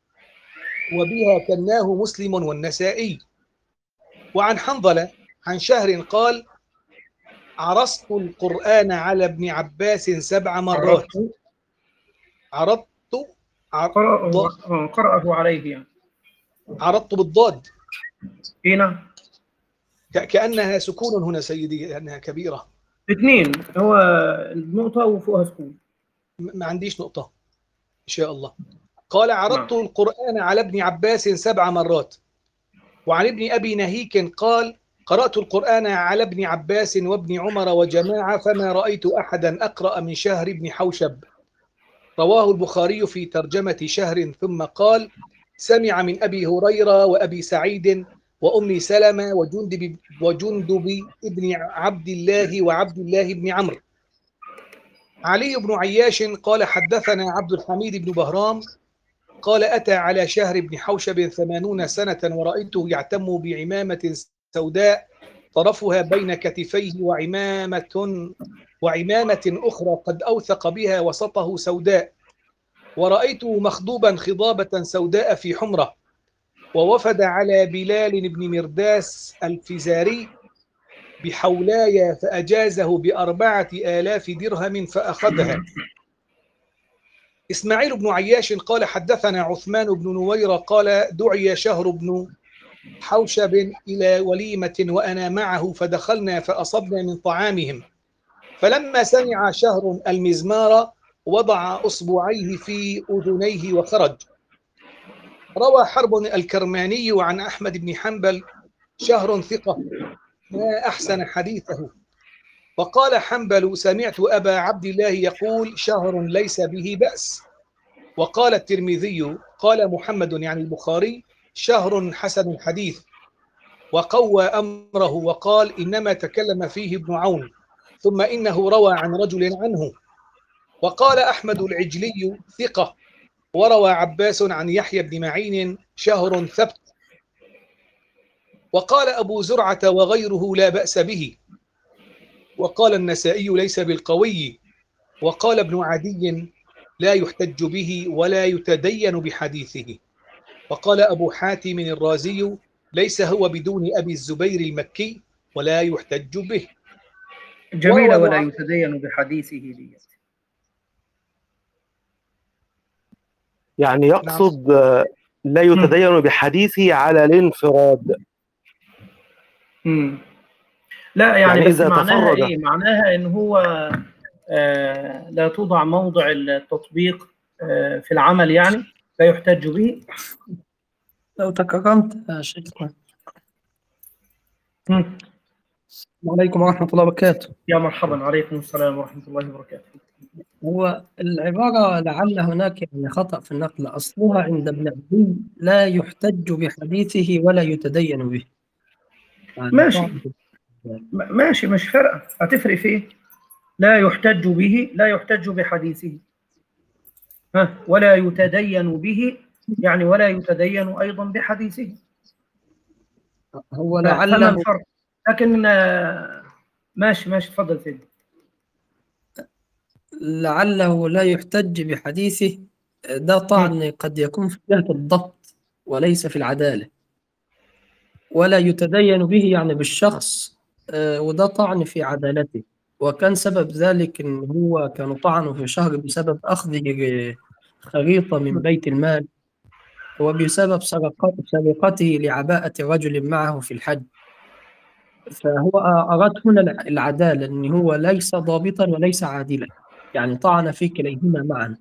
وبها كناه مسلم والنسائي. وعن حنظلة عن شهر قال: عرضت القرآن على ابن عباس سبع مرات. عرضت عرضت قرأه عرض آه، قرأه عليه يعني. عرضت بالضاد، إيه نعم. ك- كأنها سكون هنا سيدي، لأنها كبيرة. اثنين، هو النقطة وفوقها سكون. م- ما عنديش نقطة إن شاء الله. قال: عرضت نعم. القرآن على ابن عباس سبع مرات. وعن ابن أبي نهيك قال: قرأت القرآن على ابن عباس وابن عمر وجماعة فما رأيت أحدا أقرأ من شهر بن حوشب. رواه البخاري في ترجمة شهر. ثم قال: سمع من أبي هريرة وأبي سعيد وأم سلمة وجندب, وجندب ابن عبد الله وعبد الله بن عمرو. علي بن عياش قال: حدثنا عبد الحميد بن بهرام قال: أتى على شهر بن حوشب ثمانون سنة ورأيته يعتم بعمامة سوداء طرفها بين كتفيه وعمامة وعمامة أخرى قد أوثق بها وسطه سوداء، ورأيته مخضوبا خضابة سوداء في حمرة. ووفد على بلال بن مرداس الفزاري بحولايا فأجازه بأربعة آلاف درهم فأخذها. إسماعيل بن عياش قال حدثنا عثمان بن نويرة قال دعي شهر بن حوشب إلى وليمة وأنا معه فدخلنا فأصبنا من طعامهم، فلما سمع شهر المزمار وضع أصبعيه في أذنيه وخرج. روى حرب الكرماني عن أحمد بن حنبل شهر ثقة ما أحسن حديثه. وقال حنبل سمعت أبا عبد الله يقول شهر ليس به بأس. وقال الترمذي قال محمد يعني البخاري شهر حسن حديث، وقوى أمره وقال إنما تكلم فيه ابن عون، ثم إنه روى عن رجل عنه. وقال أحمد العجلي ثقة، وروى عباس عن يحيى بن معين شهر ثبت. وقال أبو زرعة وغيره لا بأس به. وقال النسائي ليس بالقوي. وقال ابن عدي لا يحتج به ولا يتدين بحديثه. وقال أبو حاتم الرازي ليس هو بدون أبي الزبير المكي ولا يحتج به. جميلة ولا يتدين بحديثه دي. يعني يقصد لا يتدين بحديثه على الانفراد. مم. لا يعني, يعني بس إذا معناها تفرد إيه؟ معناها إن هو آه لا توضع موضع التطبيق آه في العمل، يعني لا يحتج به. لو تكرمت يا شيخنا. السلام عليكم ورحمة الله وبركاته. يا مرحبا. عليكم السلام ورحمة الله وبركاته. هو العبارة لعل هناك يعني خطأ في النقل، أصلها عند ابن عدي لا يحتج بحديثه ولا يتدين به. يعني ماشي ماشي مش فارقة، هتفرق في إيه؟ لا يحتج به، لا يحتج بحديثه، ها ولا يتدين به يعني ولا يتدين أيضا بحديثه. هو فما لعله الفرق؟ لكن ماشي ماشي تفضل سيدي. لعله لا يحتج بحديثه، ده طعن قد يكون في جهة الضبط وليس في العدالة. ولا يتدين به يعني بالشخص، وده طعن في عدالته. وكان سبب ذلك إن هو كانوا طعنوا في شهر بسبب أخذ خريطة من بيت المال، وبسبب سرقته لعباءة رجل معه في الحج. فهو أراد هنا العدالة، أن هو ليس ضابطا وليس عادلا، يعني طعن في كليهما معا.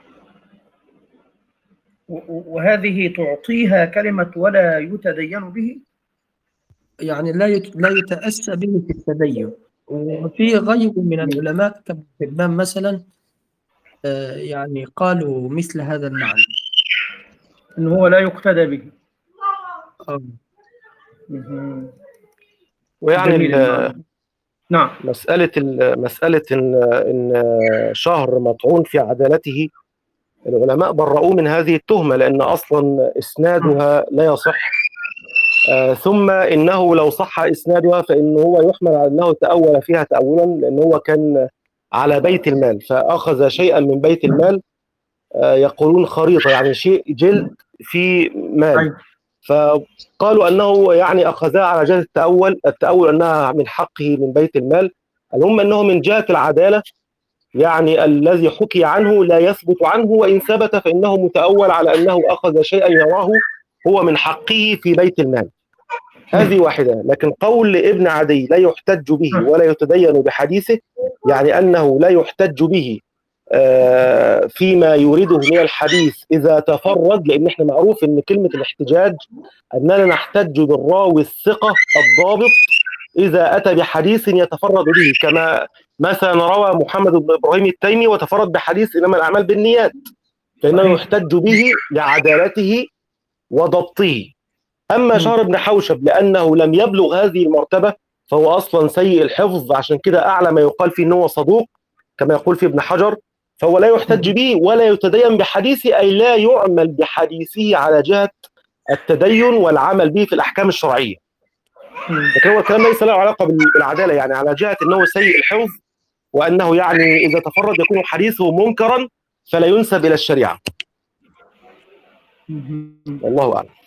وهذه تعطيها كلمة ولا يتدين به، يعني لا لا يتأسى به في التدين. وفي غير من العلماء كابن حبان مثلا يعني قالوا مثل هذا المعنى، إن هو لا يقتدى به. آه. ويعني نعم مسألة مسألة إن إن شهر مطعون في عدالته، العلماء برؤوه من هذه التهمة، لأن أصلا إسنادها لا يصح. آه ثم إنه لو صح إسنادها فإنه هو يحمل على أنه تأول فيها تأولا، لأنه هو كان على بيت المال فأخذ شيئا من بيت المال. آه يقولون خريطة يعني شيء جلد في مال، فقالوا أنه يعني أخذها على جهة التأول التأول أنها من حقه من بيت المال. المهم أنه من جهة العدالة يعني الذي حكي عنه لا يثبت عنه، وإن ثبت فإنه متأول على أنه أخذ شيئا يراه هو من حقه في بيت المال. هذه واحدة. لكن قول ابن عدي لا يحتج به ولا يتدين بحديثه، يعني أنه لا يحتج به فيما يريده من الحديث إذا تفرد، لأن احنا معروف أن كلمة الاحتجاج أننا نحتج بالراوي الثقة الضابط إذا أتى بحديث يتفرد به، كما مثلا روى محمد بن إبراهيم التيمي وتفرد بحديث إنما الأعمال بالنيات، فإنه يحتج به لعدالته وضبطه. أما شهر بن حوشب لأنه لم يبلغ هذه المرتبة فهو أصلا سيء الحفظ، عشان كده أعلى ما يقال فيه أنه صدوق كما يقول في ابن حجر، فهو لا يحتج به ولا يتدين بحديثه، أي لا يعمل بحديثه على جهة التدين والعمل به في الأحكام الشرعية. لكن هو الكلام ليس له علاقة بالعدالة، يعني على جهة أنه سيء الحفظ، وأنه يعني إذا تفرد يكون حديثه منكرا فلا ينسب إلى الشريعة. والله أعلم.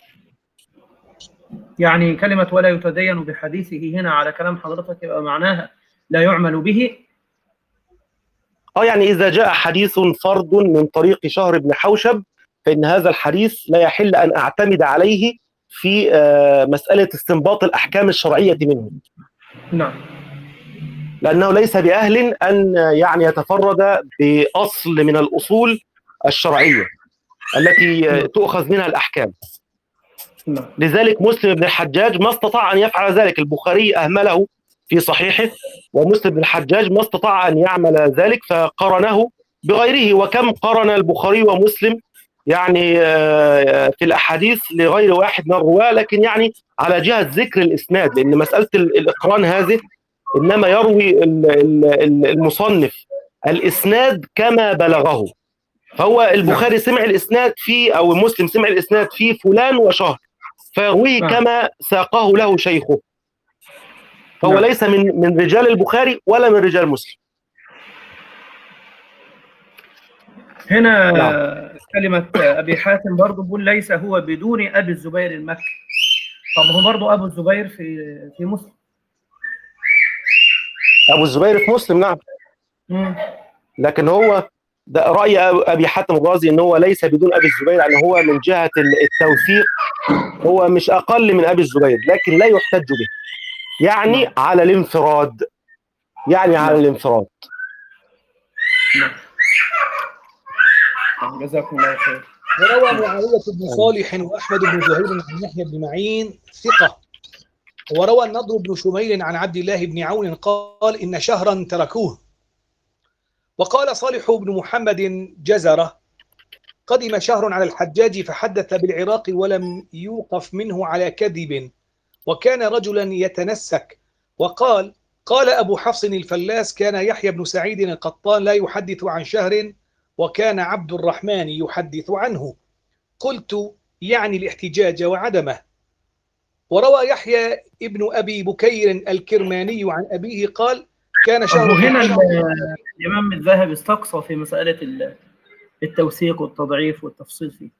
يعني كلمة ولا يتدين بحديثه هنا على كلام حضرتك يبقى معناها لا يعمل به. اه يعني إذا جاء حديث فرد من طريق شهر بن حوشب فإن هذا الحديث لا يحل أن أعتمد عليه في آه، مسألة استنباط الأحكام الشرعية منه، نعم لأنه ليس بأهل أن يعني يتفرد بأصل من الأصول الشرعية التي تؤخذ منها الأحكام. نعم لذلك مسلم بن الحجاج ما استطاع أن يفعل ذلك، البخاري أهمله في صحيحه، ومسلم بن الحجاج ما استطاع أن يعمل ذلك فقرنه بغيره. وكم قرن البخاري ومسلم يعني آه، في الأحاديث لغير واحد من الرواة، لكن يعني على جهة ذكر الإسناد، لأن مسألة ال- الإقران هذه إنما يروي ال- ال- ال- المصنف الإسناد كما بلغه. فهو البخاري سمع الإسناد في، أو مسلم سمع الإسناد في فلان وشهر، فيرويه نعم. كما ساقه له شيخه. فهو نعم. ليس من من رجال البخاري ولا من رجال مسلم. هنا نعم. كلمة أبي حاتم برضه بيقول ليس هو بدون أبي الزبير المكي. طب هو برضه أبو الزبير في في مسلم. أبو الزبير في مسلم نعم. مم. لكن هو ده رأي أبي حاتم الرازي إن هو ليس بدون أبي الزبير، يعني هو من جهة التوثيق هو مش أقل من أبي الزبير، لكن لا يحتج به، يعني نعم. على الانفراد، يعني على نعم. الانفراد. نعم. جزاكم الله خير. وروى معاوية بن صالح وأحمد بن زهير عن يحيى بن معين ثقة. وروى النضر بن شميل عن عبد الله بن عون قال إن شهرا تركوه. وقال صالح بن محمد جزرة قدم شهر على الحجاج فحدث بالعراق ولم يوقف منه على كذب، وكان رجلا يتنسك. وقال قال أبو حفص الفلاس كان يحيى بن سعيد القطان لا يحدث عن شهر، وكان عبد الرحمن يحدث عنه. قلت يعني الاحتجاج وعدمه. وروى يحيى ابن أبي بكير الكرماني عن أبيه قال كان شهر هنا الإمام الذهبي استقصى في مسألة التوثيق والتضعيف والتفصيل فيه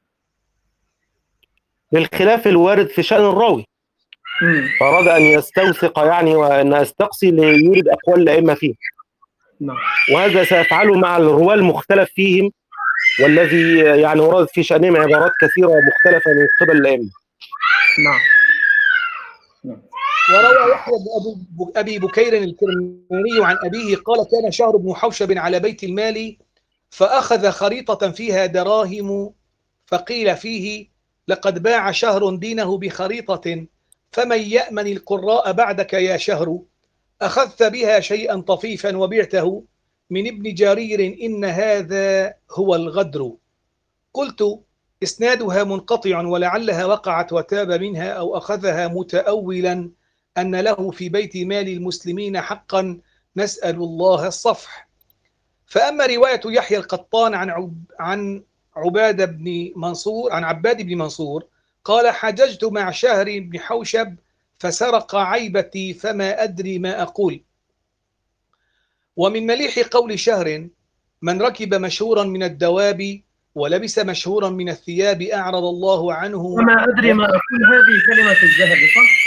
للخلاف الوارد في شأن الراوي. مم. فأراد أن يستوثق يعني وأن يستقصي ليورد أقوال الأئمة فيه. نعم. وهذا سيفعله مع الرواة المختلف فيهم، والذي يعني ورد في شأنهم عبارات كثيرة مختلفة من قبل الأئمة. نعم. نعم. وروى يحيى بن أبي بكير الكرماني عن أبيه قال كان شهر بن حوشب على بيت المال فأخذ خريطة فيها دراهم، فقيل فيه لقد باع شهر دينه بخريطة، فمن يأمن القراء بعدك يا شهر؟ أخذت بها شيئا طفيفا وبعته من ابن جرير إن هذا هو الغدر. قلت إسنادها منقطع ولعلها وقعت وتاب منها أو أخذها متأولا أن له في بيت مال المسلمين حقا، نسأل الله الصفح. فأما رواية يحيى القطان عن عب عن عبادة بن منصور عن عباد بن منصور قال حججت مع شهر بن حوشب فسرق عيبتي فما أدري ما أقول. ومن مليح قول شهر من ركب مشهورا من الدواب ولبس مشهورا من الثياب أعرض الله عنه. وما أدري ما أقول، هذه كلمة الذهبي صح؟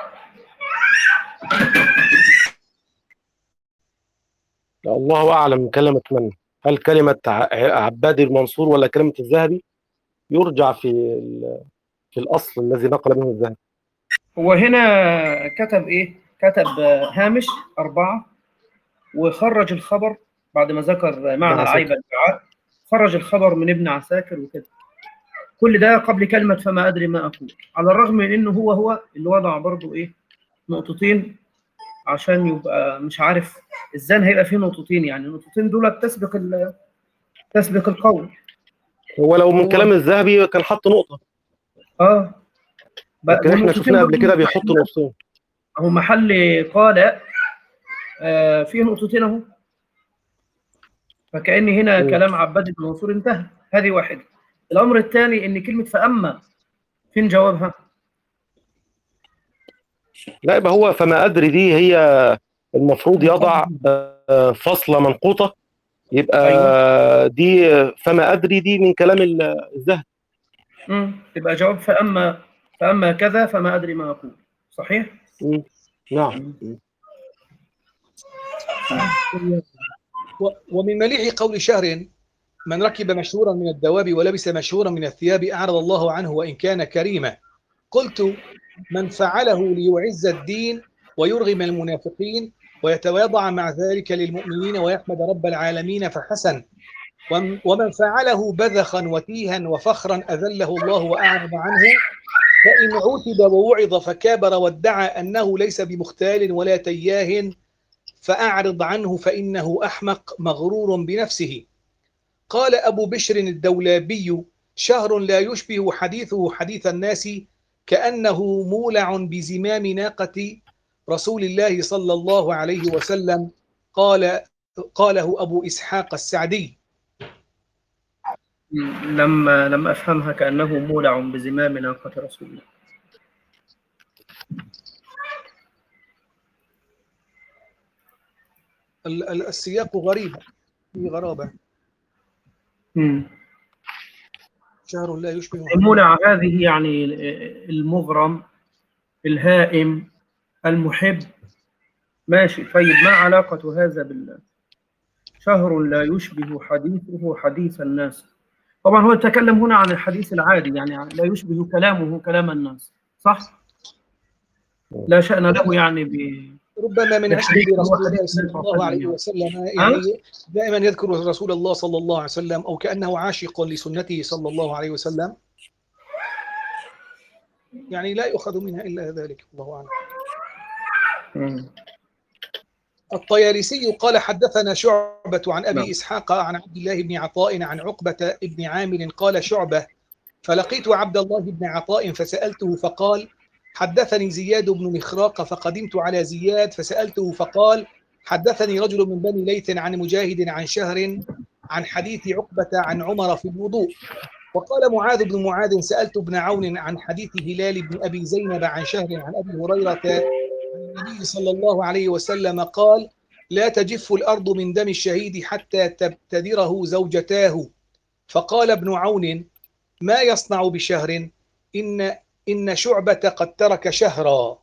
الله أعلم كلمة من، هل كلمة عباد المنصور ولا كلمة الذهبي؟ يرجع في في الأصل الذي نقل منه الذهبي. هو هنا كتب إيه؟ كتب هامش أربعة وخرج الخبر بعد ما ذكر معنى العيب البعاء، خرج الخبر من ابن عساكر وكده. كل ده قبل كلمة فما أدري ما أقول، على الرغم من إنه هو هو اللي وضع برضو إيه نقطتين، عشان يبقى مش عارف إزاي هيبقى فيه نقطتين، يعني النقطتين دول تسبق تسبق القول. هو لو من كلام الذهبي كان حط نقطة. آه لكن إحنا شفنا قبل كده بيحط نقطتين. هو محل قال آه فيه نقطتين أهو، فكأن هنا م. كلام عباد بن منصور انتهى. هذه واحدة. الأمر الثاني إن كلمة فأما فين جوابها؟ لا يبقى هو فما أدري دي هي المفروض يضع فصلة منقوطة، يبقى أيوة. دي فما أدري دي من كلام الذهب. امم يبقى جواب فأما فأما كذا فما أدري ما أقول. صحيح؟ مم. نعم. و- ومن مليح قول شهر: من ركب مشهورا من الدواب ولبس مشهورا من الثياب أعرض الله عنه وإن كان كريما. قلت: من فعله ليعز الدين ويرغم المنافقين ويتواضع مع ذلك للمؤمنين ويحمد رب العالمين فحسن. وم- ومن فعله بذخا وتيها وفخرا أذله الله وأعرض عنه، فإن عوتب ووعظ فكابر وادعى أنه ليس بمختال ولا تياه فأعرض عنه فإنه أحمق مغرور بنفسه. قال أبو بشر الدولابي: شهر لا يشبه حديثه حديث الناس كأنه مولع بزمام ناقة رسول الله صلى الله عليه وسلم. قال قاله أبو إسحاق السعدي. لما لم أفهمها كأنه مولع بزمام ناقة رسول الله. ال- ال- السياق غريب، في غرابة. مم. شهر لا يشبه حديث. المولع هذه يعني المغرم، الهائم، المحب. ماشي، طيب ما علاقة هذا بالله؟ شهر لا يشبه حديثه حديث الناس. طبعا هو يتكلم هنا عن الحديث العادي، يعني لا يشبه كلامه كلام الناس، صح؟ لا شأن له يعني ب ربما من عشقه بالحديث هو برسول الله حديث صلى النبي صلى الله الله عليه عليه وسلم، ها؟ يعني دائما يذكر رسول الله صلى الله عليه وسلم، أو كأنه عاشق لسنته صلى الله عليه وسلم، يعني لا يؤخذ منها إلا ذلك، الله أعلم. مم. الطيالسي قال: حدثنا شعبة عن أبي نعم. إسحاق عن عبد الله بن عطاء عن عقبة بن عامر قال شعبة: فلقيت عبد الله بن عطاء فسألته فقال: حدثني زياد بن مخراق، فقدمت على زياد فسألته فقال: حدثني رجل من بني ليث عن مجاهد عن شهر عن حديث عقبة عن عمر في الوضوء. وقال معاذ بن معاذ: سألت ابن عون عن حديث هلال بن أبي زينب عن شهر عن أبي هريرة عن النبي صلى الله عليه وسلم قال: لا تجف الأرض من دم الشهيد حتى تبتدره زوجتاه. فقال ابن عون: ما يصنع بشهر؟ إن إن شعبة قد ترك شهرا.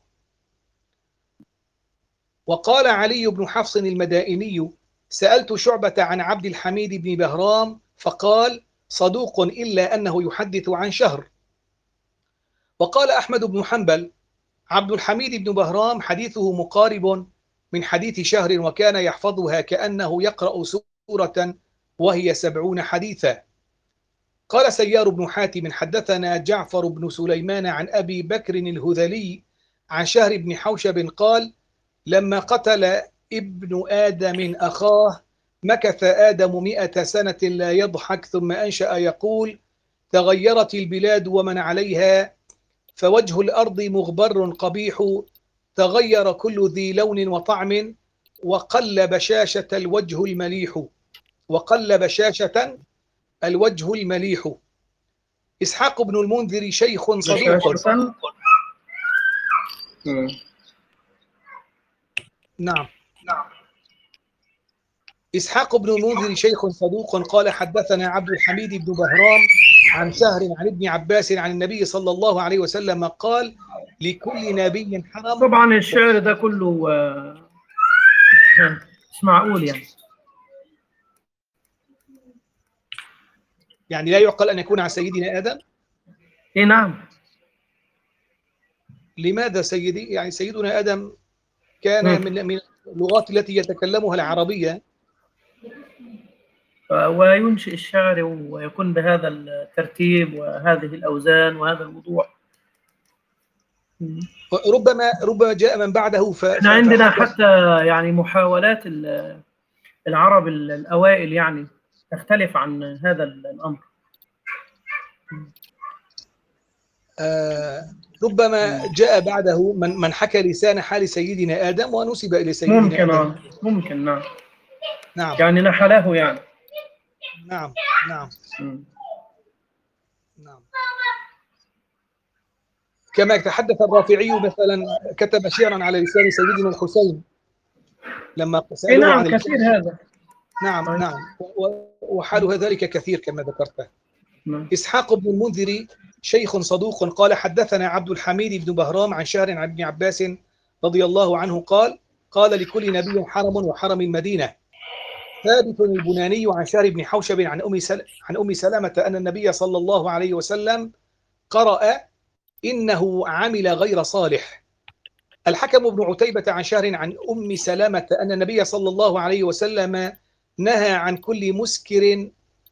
وقال علي بن حفص المدائني: سألت شعبة عن عبد الحميد بن بهرام فقال: صدوق إلا أنه يحدث عن شهر. وقال أحمد بن حنبل: عبد الحميد بن بهرام حديثه مقارب من حديث شهر، وكان يحفظها كأنه يقرأ سورة وهي سبعون حديثا. قال سيار بن حاتم: حدثنا جعفر بن سليمان عن أبي بكر الهذلي عن شهر بن حوشب قال: لما قتل ابن آدم أخاه مكث آدم مئة سنة لا يضحك، ثم أنشأ يقول: تغيرت البلاد ومن عليها، فوجه الأرض مغبر قبيح، تغير كل ذي لون وطعم، وقل بشاشة الوجه المليح وقل بشاشة الوجه المليح. إسحاق بن المنذر شيخ صدوق. بشاشة. مم. نعم نعم إسحاق بن المنذر شيخ صدوق قال: حدثنا عبد الحميد بن بهرام عن شهر عن ابن عباس عن النبي صلى الله عليه وسلم قال: لكل نبي حرم. طبعا الشعر ده كله آه، مش معقول يعني. يعني لا يعقل أن يكون عن سيدنا آدم. اي نعم. لماذا سيدي؟ يعني سيدنا آدم كان مم. من من اللغات التي يتكلمها العربية، وينشئ الشعر ويكون بهذا الترتيب وهذه الأوزان وهذا الوضوح. ربما ربما جاء من بعده ف... احنا عندنا حتى يعني محاولات العرب الأوائل يعني تختلف عن هذا الأمر. آه ربما جاء بعده من من حكى لسان حال سيدنا آدم ونسب إلى سيدنا ممكن آدم. آه. ممكن نعم. نعم يعني نحله يعني. نعم نعم م. نعم. كما تحدث الرافعي مثلا، كتب شعرا على لسان سيدنا الحسين لما سألوه نعم عن كثير هذا. نعم طيب. نعم وحال ذلك كثير كما ذكرت. نعم. إسحاق بن المنذر شيخ صدوق قال: حدثنا عبد الحميد بن بهرام عن شهر عن ابن عباس رضي الله عنه قال: قال لكل نبي حرم وحرم المدينة. ثابت البناني عن شهر بن حوشب عن أم سل... عن أم سلمة أن النبي صلى الله عليه وسلم قرأ إنه عمل غير صالح. الحكم بن عتيبة عن شهر عن أم سلمة أن النبي صلى الله عليه وسلم نهى عن كل مسكر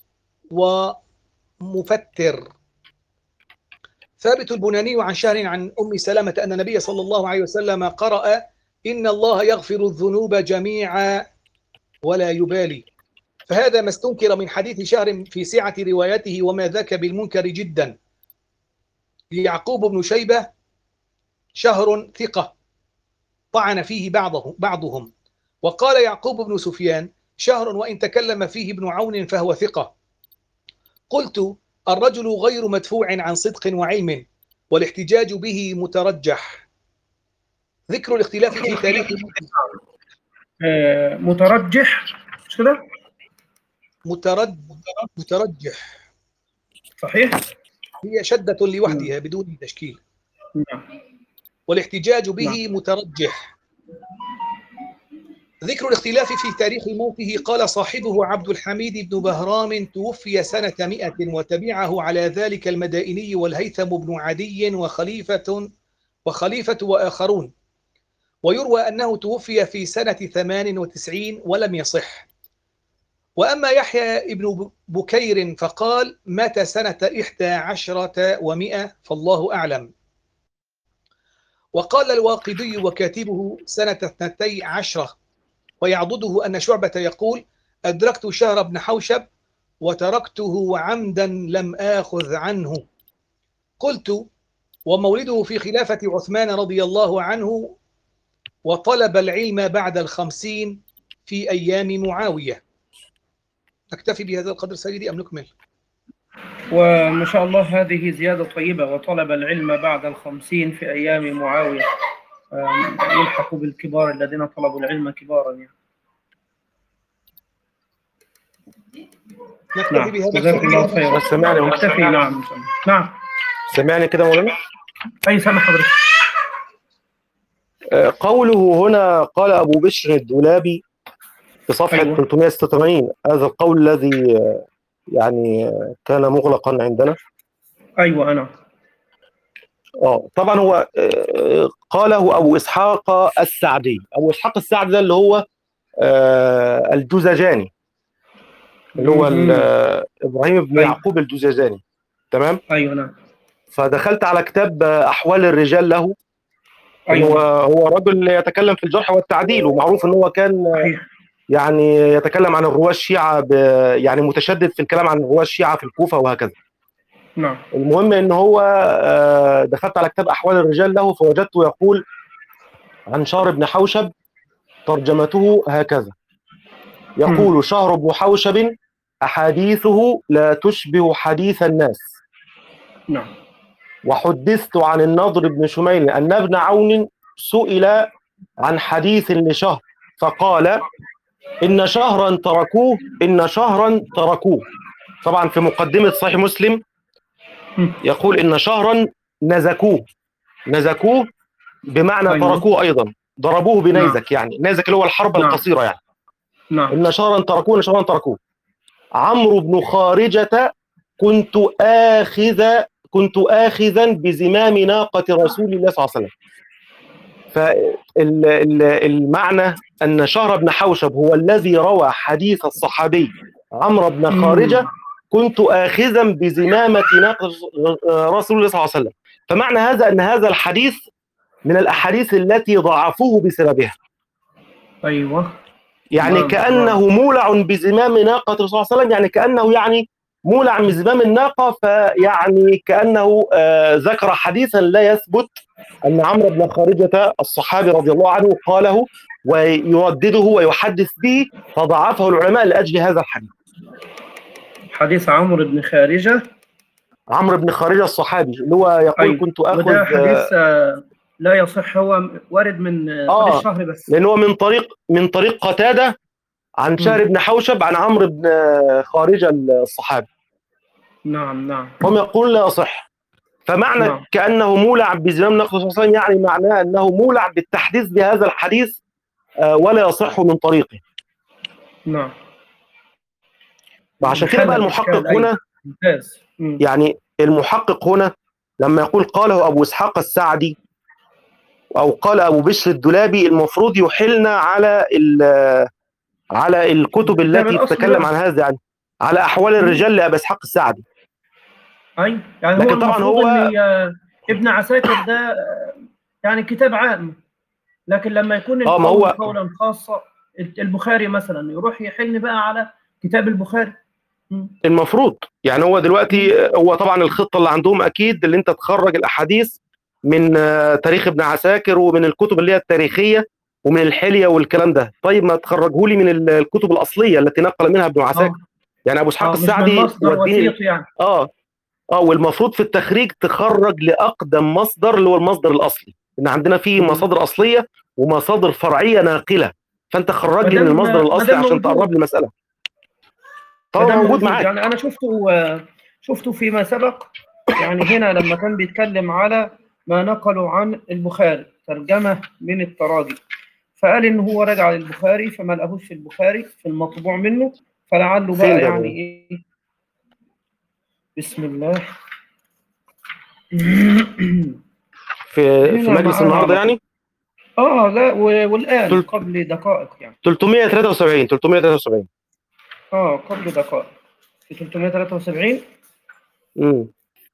ومفتر. ثابت البناني عن شهر عن أم سلمة أن النبي صلى الله عليه وسلم قرأ إن الله يغفر الذنوب جميعا ولا يبالي. فهذا ما استنكر من حديث شهر في سعة روايته وما ذاك بالمنكر جدا. يعقوب بن شيبة شهر ثقة طعن فيه بعضهم, بعضهم وقال يعقوب بن سفيان شهر وإن تكلم فيه ابن عون فهو ثقة. قلت الرجل غير مدفوع عن صدق وعلم والاحتجاج به مترجح. ذكر الاختلاف في تاريخ آه، مترجح مش كده؟ مترج... مترجح صحيح؟ هي شدة لوحدها بدون تشكيل. نعم. والاحتجاج به مترجح. ذكر الاختلاف في تاريخ موته قال صاحبه عبد الحميد بن بهرام توفي سنة مئة وتبعه على ذلك المدائني والهيثم بن عدي وخليفة وخليفة وآخرون، ويروى أنه توفي في سنة ثمان وتسعين ولم يصح. وأما يحيى ابن بكير فقال مات سنة إحدى عشرة ومئة فالله أعلم. وقال الواقدي وكاتبه سنة اثنتي عشرة، ويعضده أن شعبة يقول أدركت شهر بن حوشب وتركته عمدا لم آخذ عنه. قلت ومولده في خلافة عثمان رضي الله عنه وطلب العلم بعد الخمسين في أيام معاوية. نكتفي بهذا القدر سيدي أم نكمل؟ وما شاء الله هذه زيادة طيبة. وطلب العلم بعد الخمسين في أيام معاوية، يلحق بالكبار الذين طلبوا العلم كبارا يعني. نكتفي نعم. بهذا جزاك الله خيرا. سمعني نكتفي. نعم نعم سمعني كده مولانا. أي سامع حضرتك. آه، قوله هنا قال أبو بشر الدولابي في صفحة أيوة. ثلاثمئة وستة وثمانين، هذا القول الذي آه، يعني آه، كان مغلقا عندنا. أيوة أنا اه طبعا هو آه، قاله أبو إسحاق السعدي. أبو إسحاق السعدي ده اللي هو آه، الجزجاني، اللي هو ال- آه، إبراهيم بن أيوة. يعقوب الجزجاني. تمام. أيوة نعم. فدخلت على كتاب آه، أحوال الرجال له. أيوة. هو هو رجل يتكلم في الجرح والتعديل، ومعروف ان هو كان آه، صحيح. يعني يتكلم عن الرواة الشيعة ب- يعني متشدد في الكلام عن الرواة الشيعة في الكوفة وهكذا. نعم. المهم ان هو آه، دخلت على كتاب احوال الرجال له فوجدته يقول عن شهر بن حوشب ترجمته هكذا. يقول شهر بن حوشب احاديثه لا تشبه حديث الناس. نعم. وحدثت عن النضر بن شميل ان ابن عون سئل عن حديث لشهر فقال إن شهرا تركوه إن شهرا تركوه. طبعا في مقدمة صحيح مسلم يقول إن شهرا نزكوه. نزكوه بمعنى أيوة. تركوه أيضا، ضربوه بنيزك. يعني نيزك اللي هو الحرب نعم. القصيرة يعني. نعم. إن شهرا تركوه إن شهرا تركوه. عمرو بن خارجة كنت آخذ كنت آخذا بزمام ناقة رسول الله صلى الله عليه وسلم. فالمعنى أن شهر بن حوشب هو الذي روى حديث الصحابي عمرو بن خارجة كنت آخذا بزمامة ناقة رسول الله صلى الله عليه وسلم. فمعنى هذا أن هذا الحديث من الأحاديث التي ضعفوه بسببها. أيوة. يعني نعم. كأنه مولع بزمام ناقة رسول الله صلى الله عليه وسلم، يعني كأنه يعني مولع بزمام الناقة، فيعني كأنه آه ذكر حديثا لا يثبت أن عمرو بن خارجة الصحابي رضي الله عنه قاله ويردده ويحدث به، فضعفه العلماء لأجل هذا الحديث. حديث عمرو بن خارجة عمرو بن خارجة الصحابي اللي هو يقول أيوة. كنت أخذ وده حديث آه لا يصح، هو وارد من آه الشهر بس، لأنه هو من طريق من طريق قتادة عن شهر بن حوشب عن عمرو بن خارجة الصحابي. نعم نعم. هم يقول لا يصح. فمعنى نعم. كأنه مولع بزمام ناقة صلى الله عليه وسلم، يعني معناه أنه مولع بالتحديث بهذا الحديث آه ولا يصح من طريقه. نعم. وعشان كده بقى حل المحقق الإشكال، أيوة. هنا ممتاز. مم. يعني المحقق هنا لما يقول قاله أبو إسحاق السعدي أو قال أبو بشر الدولابي، المفروض يحيلنا على ال- على الكتب الكتاب التي الأصلي تتكلم بقى. عن هذا، يعني على أحوال الرجال لأبي إسحاق السعدي. أي يعني هو لكن طبعا المفروض هو إن آه، ابن عساكر ده آه، يعني كتاب عام، لكن لما يكون اه ما القول هو قولا خاصا البخاري مثلا يروح يحل بقى على كتاب البخاري. مم. المفروض يعني هو مم. دلوقتي هو طبعا الخطة اللي عندهم أكيد اللي أنت تخرج الأحاديث من آه، تاريخ ابن عساكر ومن الكتب اللي هي التاريخية ومن الحلية والكلام ده. طيب ما تخرجه لي من ال- الكتب الأصلية التي نقل منها ابن عساكر، اه يعني أبو إسحاق اه مش من السعدي مصدر وديني ال- وثيق يعني. اه اه والمفروض في التخريج تخرج لأقدم مصدر اللي هو المصدر الأصلي، إن عندنا فيه مم. مصادر أصلية ومصادر فرعية ناقلة، فأنت خرج ما لي من دام المصدر ما الأصلي دام عشان تقرب موجود لي المسألة. ما طبعا دام موجود موجود معاك. يعني انا شفته آه، شفته فيما سبق، يعني هنا لما كان بيتكلم على ما نقلوا عن البخاري ترجمة من التراجم، فقال ان هو رجع للبخاري فما لقاهوش في البخاري في المطبوع منه، فلعله فين بقى ده يعني بقى؟ ايه. بسم الله. في في هنا مجلس معانا النهارده على طول. يعني اه لا و- والان تلت- قبل دقائق يعني. ثلاثمائة وثلاثة وسبعين ثلاثمائة وثلاثة وسبعين. اه قبل دقائق في ثلاثمائة وثلاثة وسبعين. امم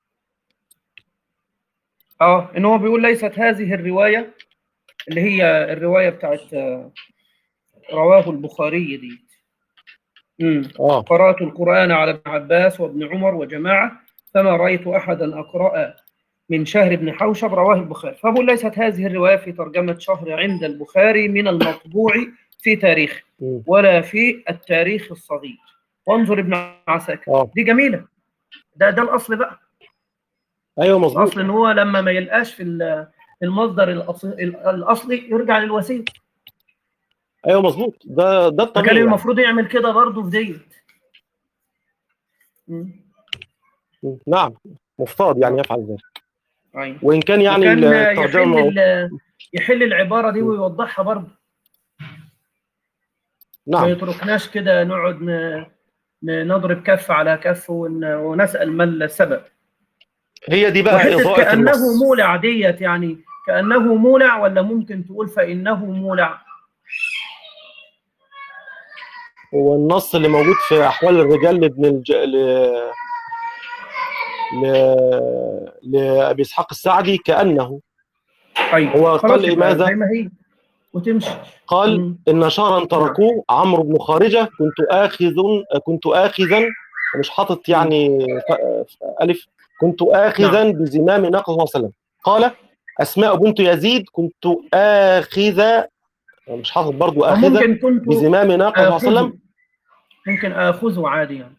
اه ان هو بيقول ليست هذه الروايه اللي هي الروايه بتاعت آه، رواه البخاري دي. امم اه قرات القران على ابن عباس وابن عمر وجماعه فما رايت احدا اقرا من شهر بن حوشب رواه البخاري، فبقول ليست هذه الروايه في ترجمه شهر عند البخاري من المطبوع في تاريخه مم. ولا في التاريخ الصغير، وانظر ابن عساكر. اه دي جميله. ده ده الاصل بقى. ايوه مظبوط. الاصل ان هو لما ما يلقاش في المصدر الاصلي يرجع للوسيط. ايوه مظبوط، ده ده فكان الطبيعي يعني. المفروض يعمل كده برضه في ديت. مم. نعم، مفترض يعني نعم. يفعل ذلك، أيوة. وان كان يعني وكان الترجمه. يحل يحل العباره دي مم. ويوضحها برضه، ما نعم يتركناش كده نقعد نضرب كف على كف ونسال ما السبب. هي دي بقى وحته اضاءه كانه النص. مولع ديت، يعني كانه مولع ولا ممكن تقول فانه مولع. هو النص اللي موجود في احوال الرجال لابن الج... ل... ل... لابي اسحاق السعدي كانه ايوه هو خلاص قال إيه يبقى زي ماذا؟ ما هي وتمشي. قال مم. إن شهرا نعم. تركوه عمرو بن خارجة كنت آخذ كنت آخذا، مش حاطط يعني ألف، كنت آخذا نعم. بزمام ناقة صلى الله عليه وسلم. قال أسماء بنت يزيد كنت آخذ، مش حاطط برضو أو آخذة ممكن كنت بزمام ناقة صلى الله عليه آخذه، وسلم. ممكن آخذه عادي يعني.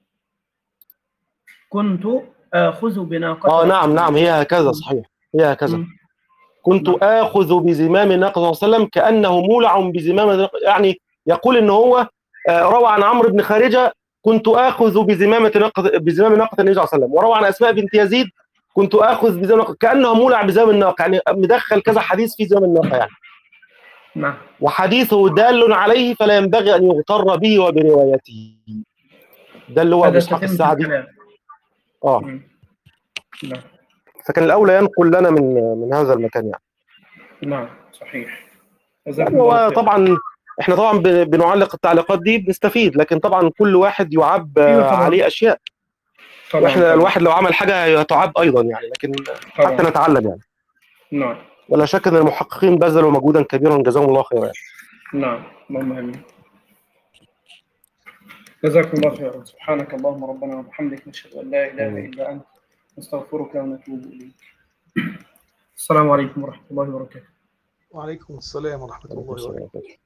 كنت آخذ بناقة آه رسول نعم نعم، الله. هي هكذا مم. صحيح، هي هكذا. مم. كنت نعم. آخذ بزمام ناقة صلى الله عليه وسلم كأنه مولع بزمام، يعني يقول إن هو روى عن عمرو بن خارجة كنت آخذ بزمامة ناقة بزمام ناقة النبي صلى الله عليه وسلم، وروى عن أسماء بنت يزيد كنت آخذ بزمام ناقة كأنه مولع بزمام الناقة، يعني مدخل كذا حديث في زمام الناقة يعني. نعم. وحديثه دال عليه فلا ينبغي أن يغتر به وبروايته. ده اللي هو أبو هذا إسحاق تتم السعدي. الكلام. آه مم. نعم. فكان الأولى ينقل لنا من من هذا المكان يعني. نعم صحيح. يعني جزاكم الله هو خير. طبعا احنا طبعا ب- بنعلق التعليقات دي بنستفيد، لكن طبعا كل واحد يعاب أيوه طبعا. عليه اشياء، طبعا واحنا طبعا. الواحد لو عمل حاجه تعاب ايضا يعني، لكن حتى طبعا. نتعلم يعني. نعم. ولا شك ان المحققين بذلوا مجهودا كبيرا جزاهم الله خيرا يعني. نعم اللهم امين. جزاكم الله خيرا. سبحانك اللهم ربنا وبحمدك نشهد ان لا اله الا انت نستغفرك ونتوب اليك. السلام عليكم ورحمه الله وبركاته. وعليكم السلام ورحمة الله وبركاته.